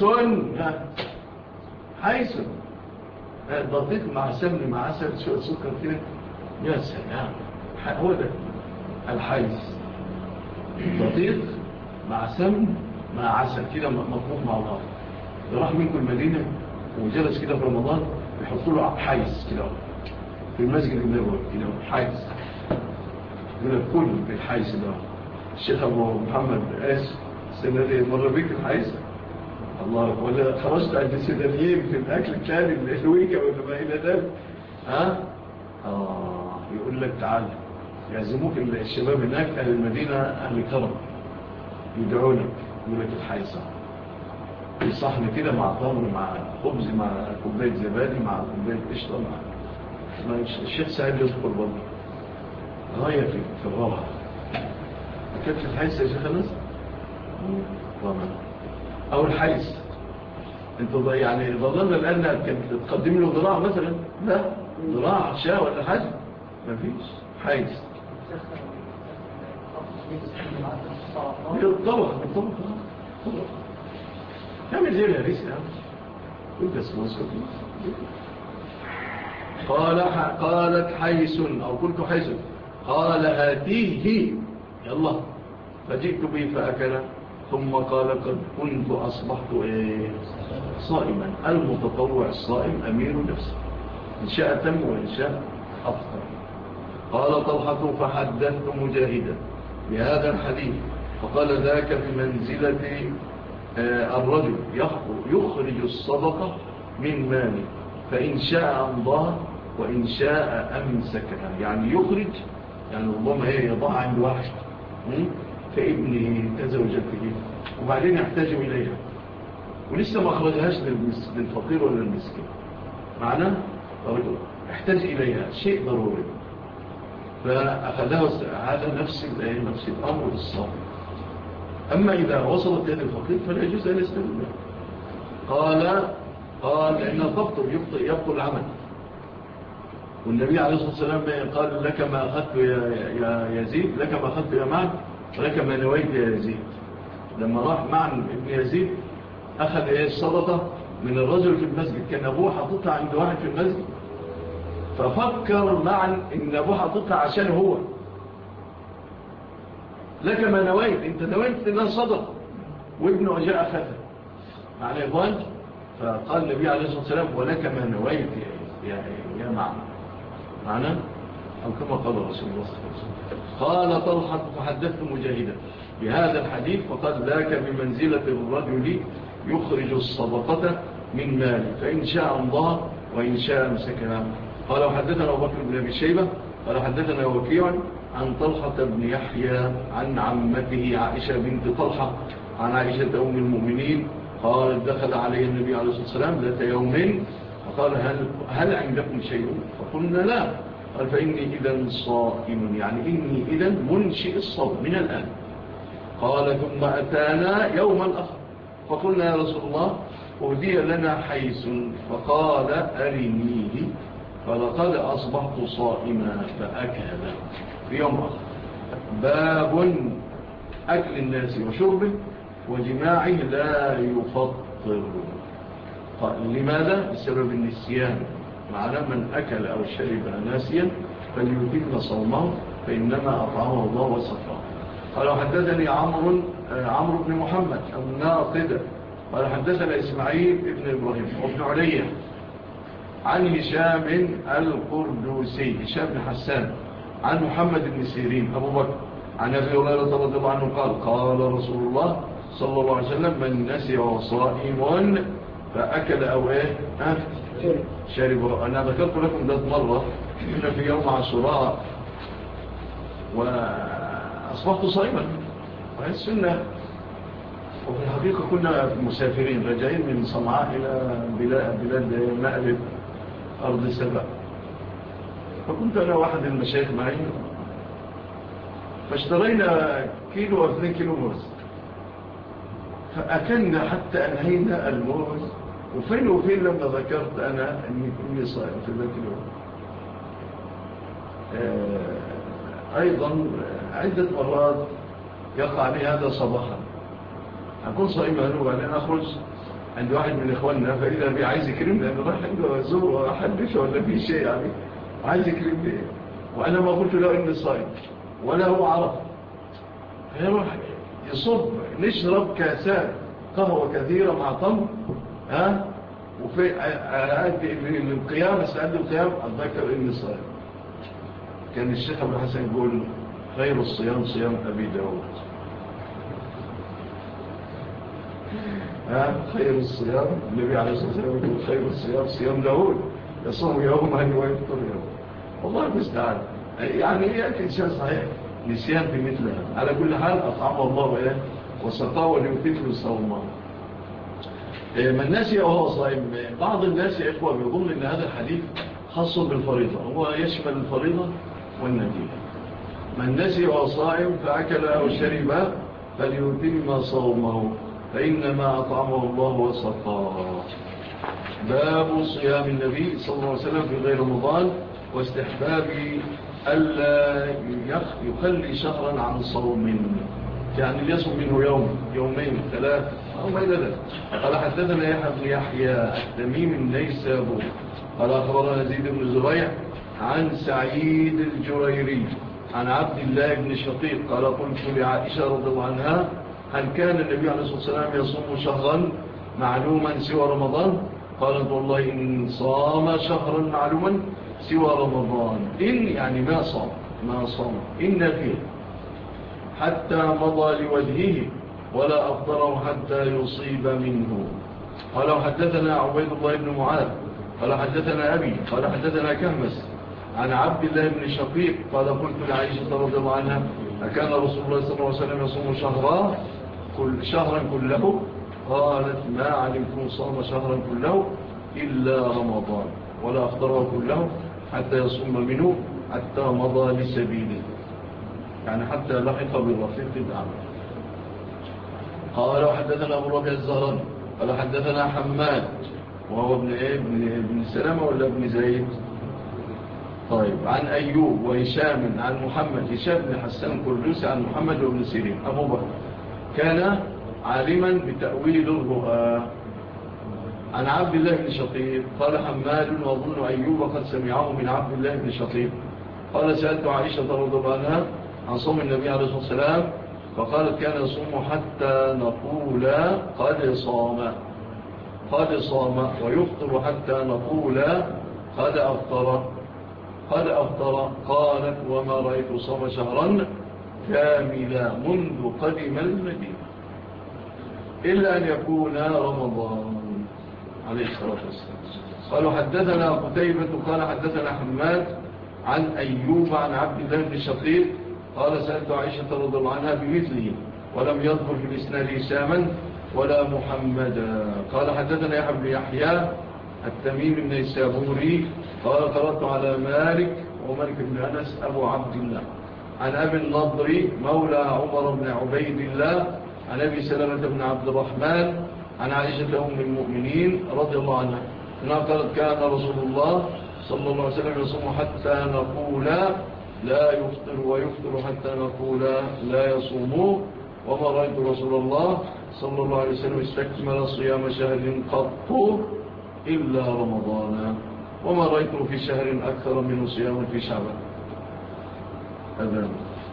ضغطت مع سمن مع عسل شوية سكر كده. يا سلام، هو ده الحيث، ضغطت مع سمن مع عسل كده مطبوخ مع بعض. راح منكم المدينة وجلس كده في رمضان يحطوا له حيث كده في المسجد النبوي كده، حيث من الكل بالحيث ده. الشيخ أبو محمد السنة دي مر بيك الحيث الله، ولا خرجت عند السودانيين في الأكل الثاني الويكة ولا ما إلى ذلك. يقول لك تعال يعزموك الشباب هناك أهل المدينة أهل كرم يدعونك، يقول لك الحيث في صحن كده مع تمر مع خبز مع كوباية زبادي مع كوباية قشطة مع الشيخ سعيد يذكر برضه غاية في الروعة. كيف الحيث يا شيخ الناس؟ طبعا. أو الحيث انتوا يعني ظلنا الآن كانت تقدم له ذراع مثلا، لا ذراع شاة ولا حاجة مفيش حيث. الطبخ تعمل زي الهريسة قلت اسمه قالت حيث أو قلت حيث. قال هاتيه يلا. فجئت به فأكل ثم قال قد كنت أصبحت صائما. المتطوع الصائم أمير نفسه، إن شاء تم وإن شاء أفضل. قال طلحة فحدثت مجاهدا بهذا الحديث فقال ذاك بمنزلة الرجل يخرج الصدقة من ماله فإن شاء أمضاه وإن شاء أمسكها. يعني يخرج، يعني ربما هي يضع عند واحد كابنه كزوجته وبعدين يحتاج إليها ولسه ما أخرجهاش للفقير ولا للمسكين، معنى احتاج إليها شيء ضروري، فأخذها هذا نفس الأمر الصابر. أما إذا وصلت يد الفقير فلا يجوز أن يستدل. قال إن الضبط يبطل العمل. والنبي عليه الصلاة والسلام قال لك ما أخذت يا يزيد، لك ما أخذت يا معن، ولك ما نويت يا يزيد. لما راح معن ابن يزيد أخذ الصدقة من الرجل في المسجد، كان أبوه حاططها عند واحد في المسجد، ففكر معن إن أبوه حاططها عشان هو. لك ما نويت، انت نويت لله صدقة، وابنه جاء أخذها معنى إخوان. فقال النبي عليه الصلاة والسلام ولك ما نويت يا معنى أو كما قال رسول الله صلى الله عليه وسلم. قال طلحة فحدثت مجاهدا بهذا الحديث فقال ذاك بمنزلة الرجل يخرج الصدقة من ماله، فإن شاء الله وإن شاء مسكها. قال وحدثنا أبو بكر بن أبي شيبة قال حدثنا وكيع عن طلحة بن يحيى عن عمته عائشة بنت طلحة عن عائشة أم المؤمنين قال دخل عليه النبي عليه الصلاة والسلام ذات يوم فقال هل عندكم شيء؟ فقلنا لا. قال فإني إذا صائم، يعني إني إذا منشئ الصوم من الآن. قال ثم أتانا يوم الآخر فقلنا يا رسول الله أهدي لنا حيث، فقال أرنيه، فلقد أصبحت صائما فأكل في يوم آخر. باب أكل الناس وشربه وجماعه لا يفطر. قال لماذا؟ بسبب النسيان، معنى من أكل أو شرب ناسيا فليتم صومه فإنما أطعمه الله وسقاه. قال حدثني عمرو بن محمد الناقد قال حدثنا إسماعيل بن إبراهيم وابن عليا عن هشام القردوسي هشام بن حسان عن محمد بن سيرين أبو بكر عن أبي هريرة رضي الله عنه قال رسول الله صلى الله عليه وسلم من نسي وصائم فأكل أو شرب. أنا ذكرت لكم ذات مرة كنا في يوم عاشوراء وأصبحت صائما، وهي السنة. وفي الحقيقة كنا مسافرين راجعين من صنعاء إلى بلاد مأرب أرض سبع، فكنت أنا واحد المشايخ معي فاشترينا كيلو أو 2 كيلو موز، فأكلنا حتى أنهينا الموز، وفين وفين لما ذكرت أنا أني صائم في ذاك اليوم. أيضا عدة مرات يقع لي هذا صباحا، أكون صائما وبعدين أخرج عند واحد من إخواننا فإذا بي عايز يكرم لأنه راح عنده زور وأحدث ولا في شيء يعني وعايز يكرم لي، وأنا ما قلت له إني صائم ولا هو عرف، فيروح يصب نشرب كاسات قهوة كثيرة مع طم وفي القيام استعد القيام أتذكر إني صائم. كان الشيخ أبو الحسن يقول خير الصيام صيام أبي داود. خير الصيام النبي عليه الصلاة والسلام يقول خير الصيام صيام داود يصوم يوما ويفطر يوم. والله المستعان، يعني يأتي إنسان صحيح نسيان في مثلها. على كل حال أطعمه الله وسقاه وليتم صومه. من ناسي وهو صائم، بعض الناس يا إخوة بيظن أن هذا الحديث خاص بالفريضة، هو يشمل الفريضة والنتيجة. من ناسي وهو صائم فأكل أو شرب فليتم صومه فإنما أطعمه الله وسقاه. باب صيام النبي صلى الله عليه وسلم في غير رمضان واستحباب ألا يخلي شهرا عن صوم، يعني ليصوم منه يوم يومين 3 أو ما إلى ذلك. قال حدثنا يحيى بن يحيى التميمي النيسابوري قال أخبرنا يزيد بن زريع عن سعيد الجريري عن عبد الله بن شقيق قال قلت لعائشة رضي الله عنها هل كان النبي عليه الصلاة والسلام يصوم شهرا معلوما سوى رمضان؟ قالت والله إن صام شهرا معلوما سوى رمضان، إن يعني ما صام إن فيه حتى مضى لوجهه ولا أفضره حتى يصيب منه. قال حدثنا عبيد الله بن معاذ قال حدثنا أبي قال حدثنا كهمس عن عبد الله بن شقيق قال قلت لعائشة رضي الله عنها أكان رسول الله صلى الله عليه وسلم يصوم شهرا كله؟ قالت ما علمت صام شهرا كله إلا رمضان. ولا أفطره كله حتى يصوم منه حتى مضى لسبيله، يعني حتى لحق بالرفيق الأعلى. قال وحدثنا أبو ربيع الزهراني قال حدثنا حماد وهو ابن سلامة ولا ابن زيد؟ طيب عن أيوب وهشام عن محمد، هشام بن حسان كردوسي عن محمد وابن سيرين. أبو بكر كان عالما بتأويل الرؤى. عن عبد الله بن شقيق قال حماد وأظن أيوب قد سمعه من عبد الله بن شقيق قال سألت عائشة رضي الله عنها عن صوم النبي عليه الصلاة والسلام فقالت كان يصوم حتى نقول قد صام ويفطر حتى نقول قد أفطر. قالت وما رأيت صام شهرا كاملا منذ قدم المدينة إلا أن يكون رمضان عليه الصلاة والسلام. قالوا حدثنا قتيبة قال حدثنا حماد عن أيوب عن عبد الله بن شقيق قال سألت عائشة رضي الله عنها بمثله ولم يذكر في الإسناد هشاما ولا محمدا. قال حدثنا يحيى بن يحيى التميمي بن النيسابوري قال قرأت على مالك ومالك بن أنس أبو عبد الله عن أبي النضر مولى عمر بن عبيد الله عن أبي سلمة بن عبد الرحمن عن عائشة أم المؤمنين رضي الله عنها أنها قالت كان رسول الله صلى الله عليه وسلم يصوم حتى نقول لا يفطر ويفطر حتى نقول لا يصوم وما رأيت رسول الله صلى الله عليه وسلم استكمل صيام شهر قط إلا رمضان وما رأيته في شهر أكثر منه صيام في شعبان. أذن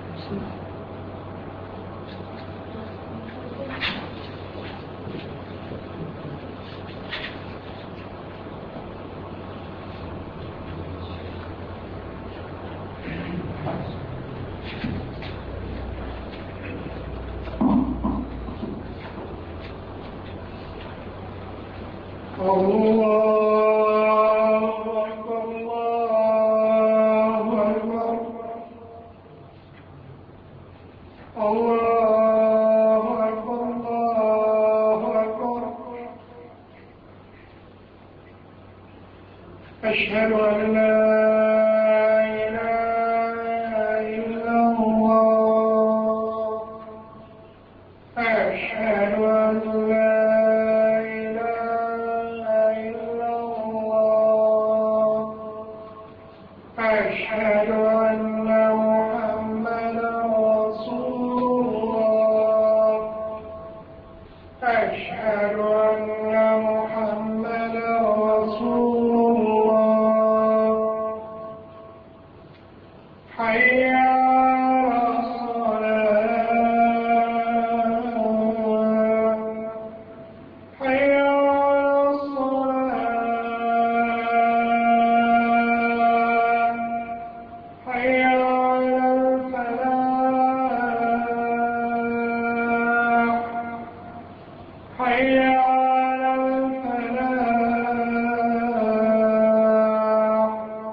أشهد أن لا إله إلا الله أشهد أن لا إله إلا الله أشهد أن محمدا رسول الله أشهد أن محمدا رسول حي على الصلاة حي على الصلاة حي على الفلاح حي على الفلاح.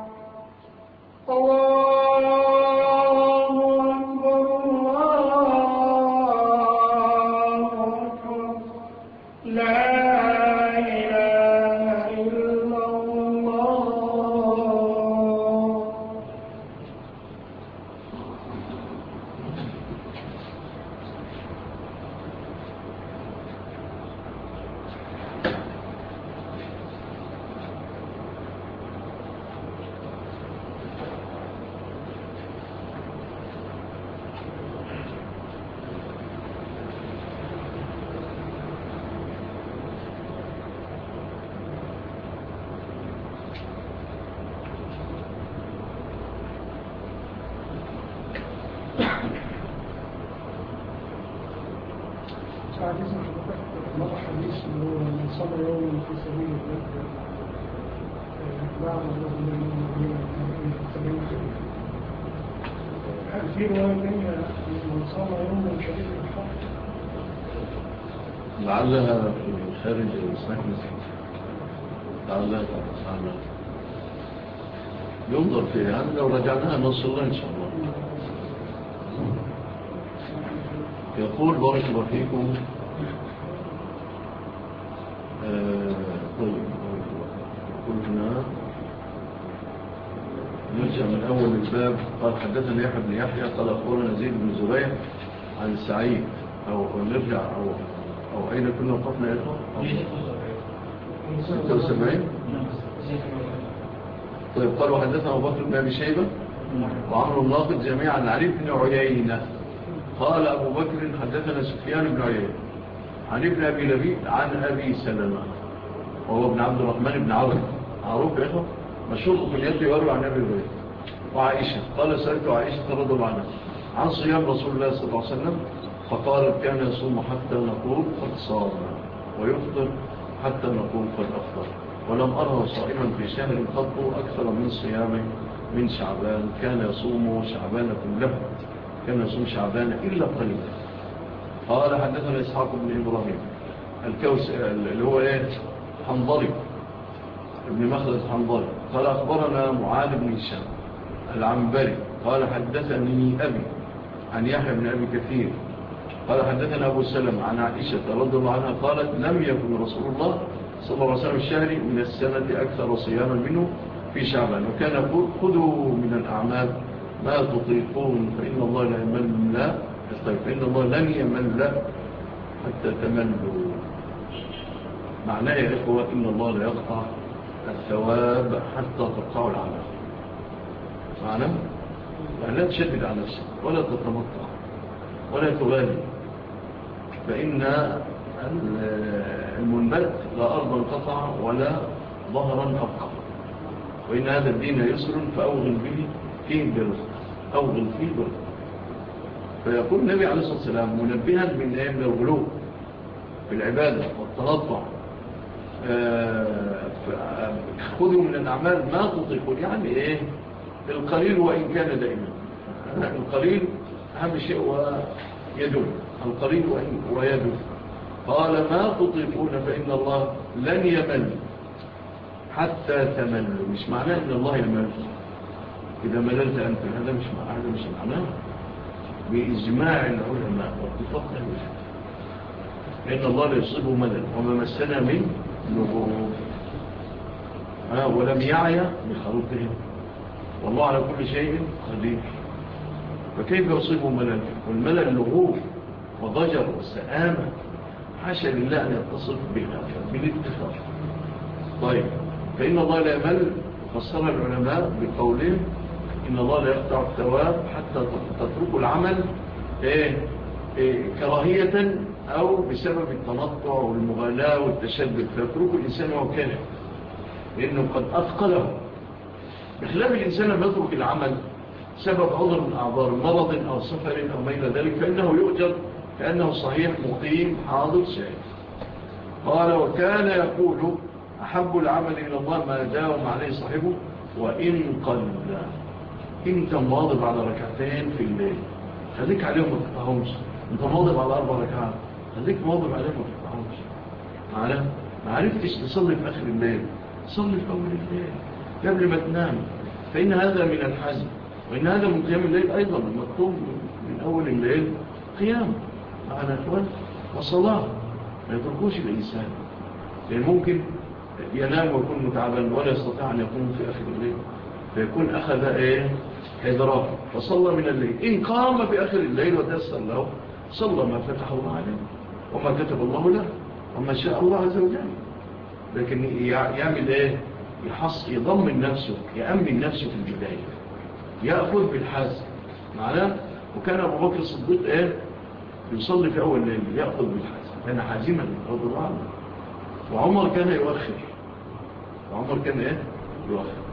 لا إله إلا الله. حديث مرة حديث اللي هو من صلى يوم في سبيل الله بعد الله من سبيل الله. هل في رواية ثانية من صلى يوم شديد الحر؟ لعلها في خارج الإسلام لعلها ينظر فيها لو رجعناها نصر الله إن شاء الله. يقول بارك الله فيكم طيب قلنا الباب قال حدثنا يحيى بن يحيى قال أخبرنا زيد بن زبير عن سعيد أو نرجع أو أين كنا وقفنا يا إخوة 76. طيب قالوا حدثنا أبو بكر بن أبي شيبة وعمرو الناقد جميعا عن علي بن عيينة قال أبو بكر حدثنا سفيان بن عيينة عن ابن أبي لبيد عن أبي سلمة وهو ابن عبد الرحمن بن عوف معروف يا إخوة مشهور بكنيته يروي عن أبي لبيد وعائشة قال سألت عائشة رضي الله عنها عن صيام رسول الله صلى الله عليه وسلم فقالت كان يصوم حتى نقول قد صام ويفطر حتى نقول قد أفطر ولم أره صائما في شهر قط أكثر من صيامه من شعبان كان يصوم شعبان كله كان يصوم شعبان إلا قليلا. قال حدثنا إسحاق بن إبراهيم اللي هو حنظلي ابن مخلد حنظلي قال أخبرنا معاذ بن هشام العنبري قال حدثني أبي عن يحيى بن أبي كثير قال حدثنا أبو سلم عن عائشة رضي الله عنها قالت لم يكن رسول الله صلى الله عليه وسلم الشهر من السنة أكثر صياما منه في شعبان وكان يقول خذوا من الأعمال ما تطيقون فإن الله لا يمل فإن الله لن يمل حتى تملوا. معناه يا إخوة إن الله لا يقطع الثواب حتى تقطعوا العمل. معناه لا تشدد على نفسك ولا تتمطع ولا تغالي فإن المنبت لا أرضا قطع ولا ظهرا أبقى وإن هذا الدين يسر فأوغل به فيه برزق أوغل فيه برزق. فيقول النبي عليه الصلاة والسلام منبها من الغلو في العبادة والتنطع خذوا من الأعمال ما تطيقون يعني القليل وإن كان دائما القليل أهم شيء ويدل القليل ويدل. قال ما تطيقون فإن الله لن يمل حتى تملوا. مش معناه إن الله يمل إذا مللت أنت هذا مش معناه بإجماع العلماء واتفاق العلماء لأن الله لا يصيبه ملل وما مسنا من لغوب ولم يعي بخلقه والله على كل شيء قدير. فكيف يصيبه ملل والملل لغوب وضجر وسآمة حاشا لله أن يتصف بها بالاتفاق. طيب فإن الله لا يمل فسر العلماء بقولهم إن الله لا يقطع الثواب حتى تتركوا العمل كراهية أو بسبب التنطع والمغالاة والتشدد فيتركوا الإنسان وكانه لأنه قد أثقله بخلاف الإنسان لما يترك العمل سبب عذر من أعذار مرض أو سفر أو ما إلى ذلك فإنه يؤجر كأنه صحيح مقيم حاضر شيء. قال وكان يقول أحب العمل إلى الله ما داوم عليه صاحبه وإن قل انت مواظب على ركعتين في الليل خليك عليهم ما تقطعهمش. انت مواظب على 4 ركعات خليك مواظب عليهم ما تقطعهمش. معنا ما عرفتش تصلي في آخر الليل صلي في أول الليل قبل ما تنام فإن هذا من الحزم وإن هذا من قيام الليل أيضا المطلوب من أول الليل قيام معنا أخوان وصلاة ما يتركوش الإنسان لأن ممكن ينام ويكون متعبا ولا يستطيع أن يقوم في آخر الليل فيكون أخذ إدراك فصلى من الليل إن قام في آخر الليل وتيسر له صلى ما فتح الله عليه وما كتب الله له وما شاء الله عز وجل. لكن يعمل يضمن نفسه يأمن نفسه في البداية يأخذ بالحزم معنا. وكان أبو بكر الصديق يصلي في أول الليل يأخذ بالحزم كان حازما رضي الله عنه. وعمر كان يؤخر يؤخر.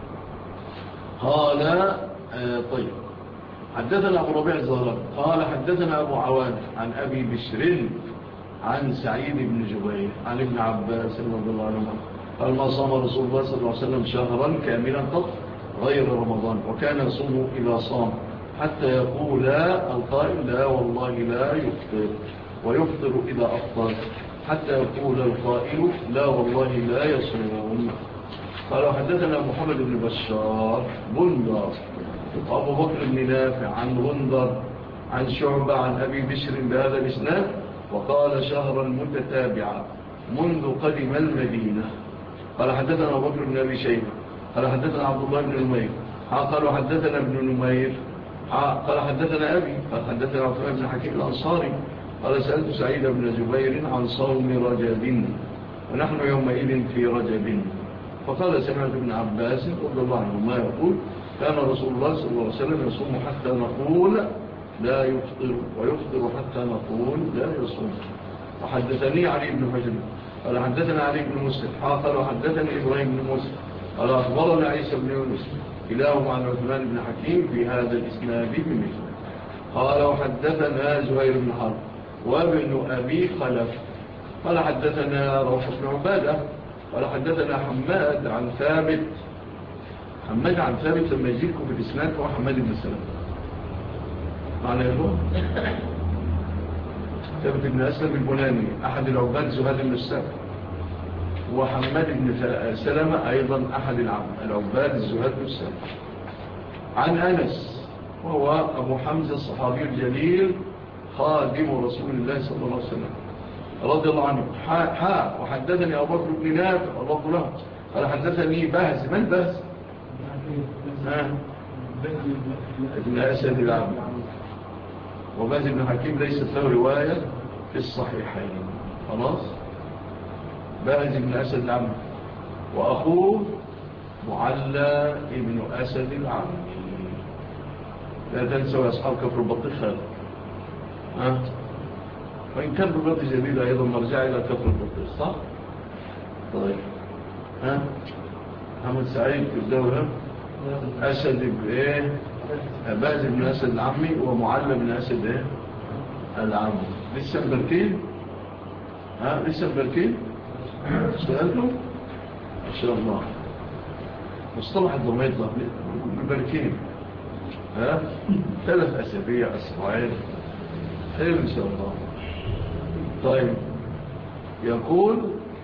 قال طيب حدثنا أبو ربيع الزهراني قال حدثنا أبو عوان عن أبي بشر عن سعيد بن جبير عن ابن عباس رضي الله عنه قال ما صام رسول الله صلى الله عليه وسلم شهرا كاملا قط غير رمضان وكان يصوم إذا صام حتى يقول القائل لا والله لا يفطر ويفطر إذا أفطر حتى يقول القائل لا والله لا يصوم. قال حدثنا محمد بن بشار بندر وأبو بكر بن نافع عن غندر عن شعبة عن أبي بشر بهذا الإسناد وقال شهرا متتابعا منذ قدم المدينة. قال حدثنا أبو بكر بن أبي شيبة قال حدثنا عبد الله بن أمير قال حدثنا ابن نمير قال حدثنا أبي قال حدثنا عبد الله بن حكيم الأنصاري قال سألت سعيد بن جبير عن صوم رجب ونحن يومئذ في رجب فقال سمعت ابن عباس رضي الله عنهما يقول كان رسول الله صلى الله عليه وسلم يصوم حتى نقول لا يفطر ويفطر حتى نقول لا يصوم. وحدثني علي بن حجر قال حدثنا علي بن مسلم قال وحدثني إبراهيم بن مسلم قال أخبرنا عيسى بن يونس كلاهما عن عثمان بن حكيم في هذا الإسناد بمثله. قال وحدثنا زهير بن حرب وابن أبي خلف قال حدثنا روح بن عبادة قال حدثنا حماد عن ثابت لما يجيكم في الإسناد هو حماد بن سلام معنى يقول ثابت بن أسلم البناني أحد العباد زهاد بن السابق وحماد بن سلمة أيضا أحد العباد الزهاد بن السابق عن أنس وهو أبو حمزة الصحابي الجليل خادم رسول الله صلى الله عليه وسلم رضي الله عنه وحدثني أبو بكر بن نافع الله له قال حدثني بهز من بهز ابن أسد العام وبهز بن حكيم ليست له رواية في الصحيحين خلاص بهز بن أسد العام وأخوه معلى ابن أسد العام لا تنسوا أصحاب كفر البطيخ وإن كان بالبطيخ جميل أيضا مرجع إلى كفر البطيخ صح؟ طيب محمد سعيد في الدولة أسد بإيه بهز بن أسد العمي ومعلى بن أسد إيه العمي لسه مبركين لسه مبركين سألتم إن شاء الله مصطلح الضميط مبركين 3 أسابيع أسبوعين خير إن شاء الله. طيب يقول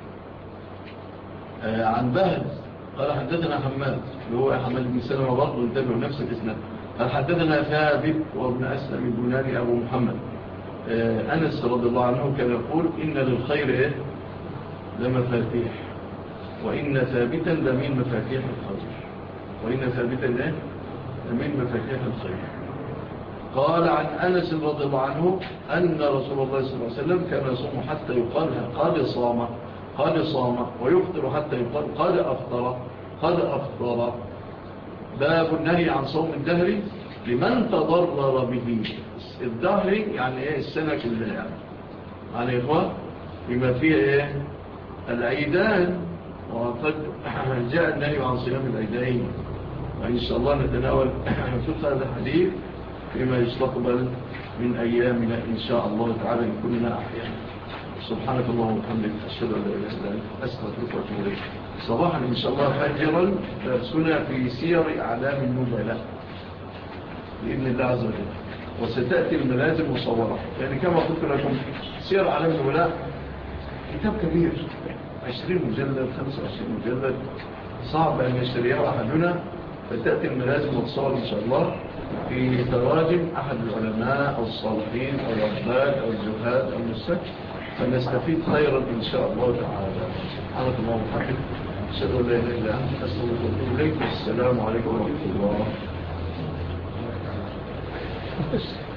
عن بهز قال حدثنا حماد اللي هو حماد بن سلمة برضه انتبهوا نفس الاسناد قال حدثنا ثابت وابن أسلم البناني أبو محمد أنس رضي الله عنه كان يقول إن للخير إيه لمفاتيح وإن ثابتا لمن مفاتيح الخير وإن ثابتا إيه لمن مفاتيح الخير. قال عن أنس رضي الله عنه أن رسول الله صلى الله عليه وسلم كان يصوم حتى يقال قد صام ويفطر حتى يقال قد أفطر. باب النهي عن صوم الدهر لمن تضرر به. الدهر يعني ايه السنة كلها يعني إخوة بما فيه ايه العيدان وقد جاء النهي عن صيام العيدين وإن شاء الله نتناول في هذا الحديث فيما يستقبل من أيامنا إن شاء الله تعالى إن كنا أحيانا. سبحانك اللهم وبحمدك أشهد أن لا إله إلا أنت أستغفرك وأتوب إليك. صباحا إن شاء الله فجرا درسنا في سير أعلام النبلاء بإذن الله عز وجل وستأتي الملازم مصورة يعني كما قلت لكم سير أعلام النبلاء كتاب كبير 20 مجلد 25 مجلد صعب أن يشتريها أحدنا فتأتي الملازم متصور إن شاء الله في تراجم أحد العلماء أو الصالحين أو العباد أو الزهاد أو النسك فنستفيد خيرا إن شاء الله تعالى. سبحانك اللهم وبحمدك أشهد أن لا إله إلا أنت أستغفرك وأتوب إليك. السلام عليكم ورحمة الله.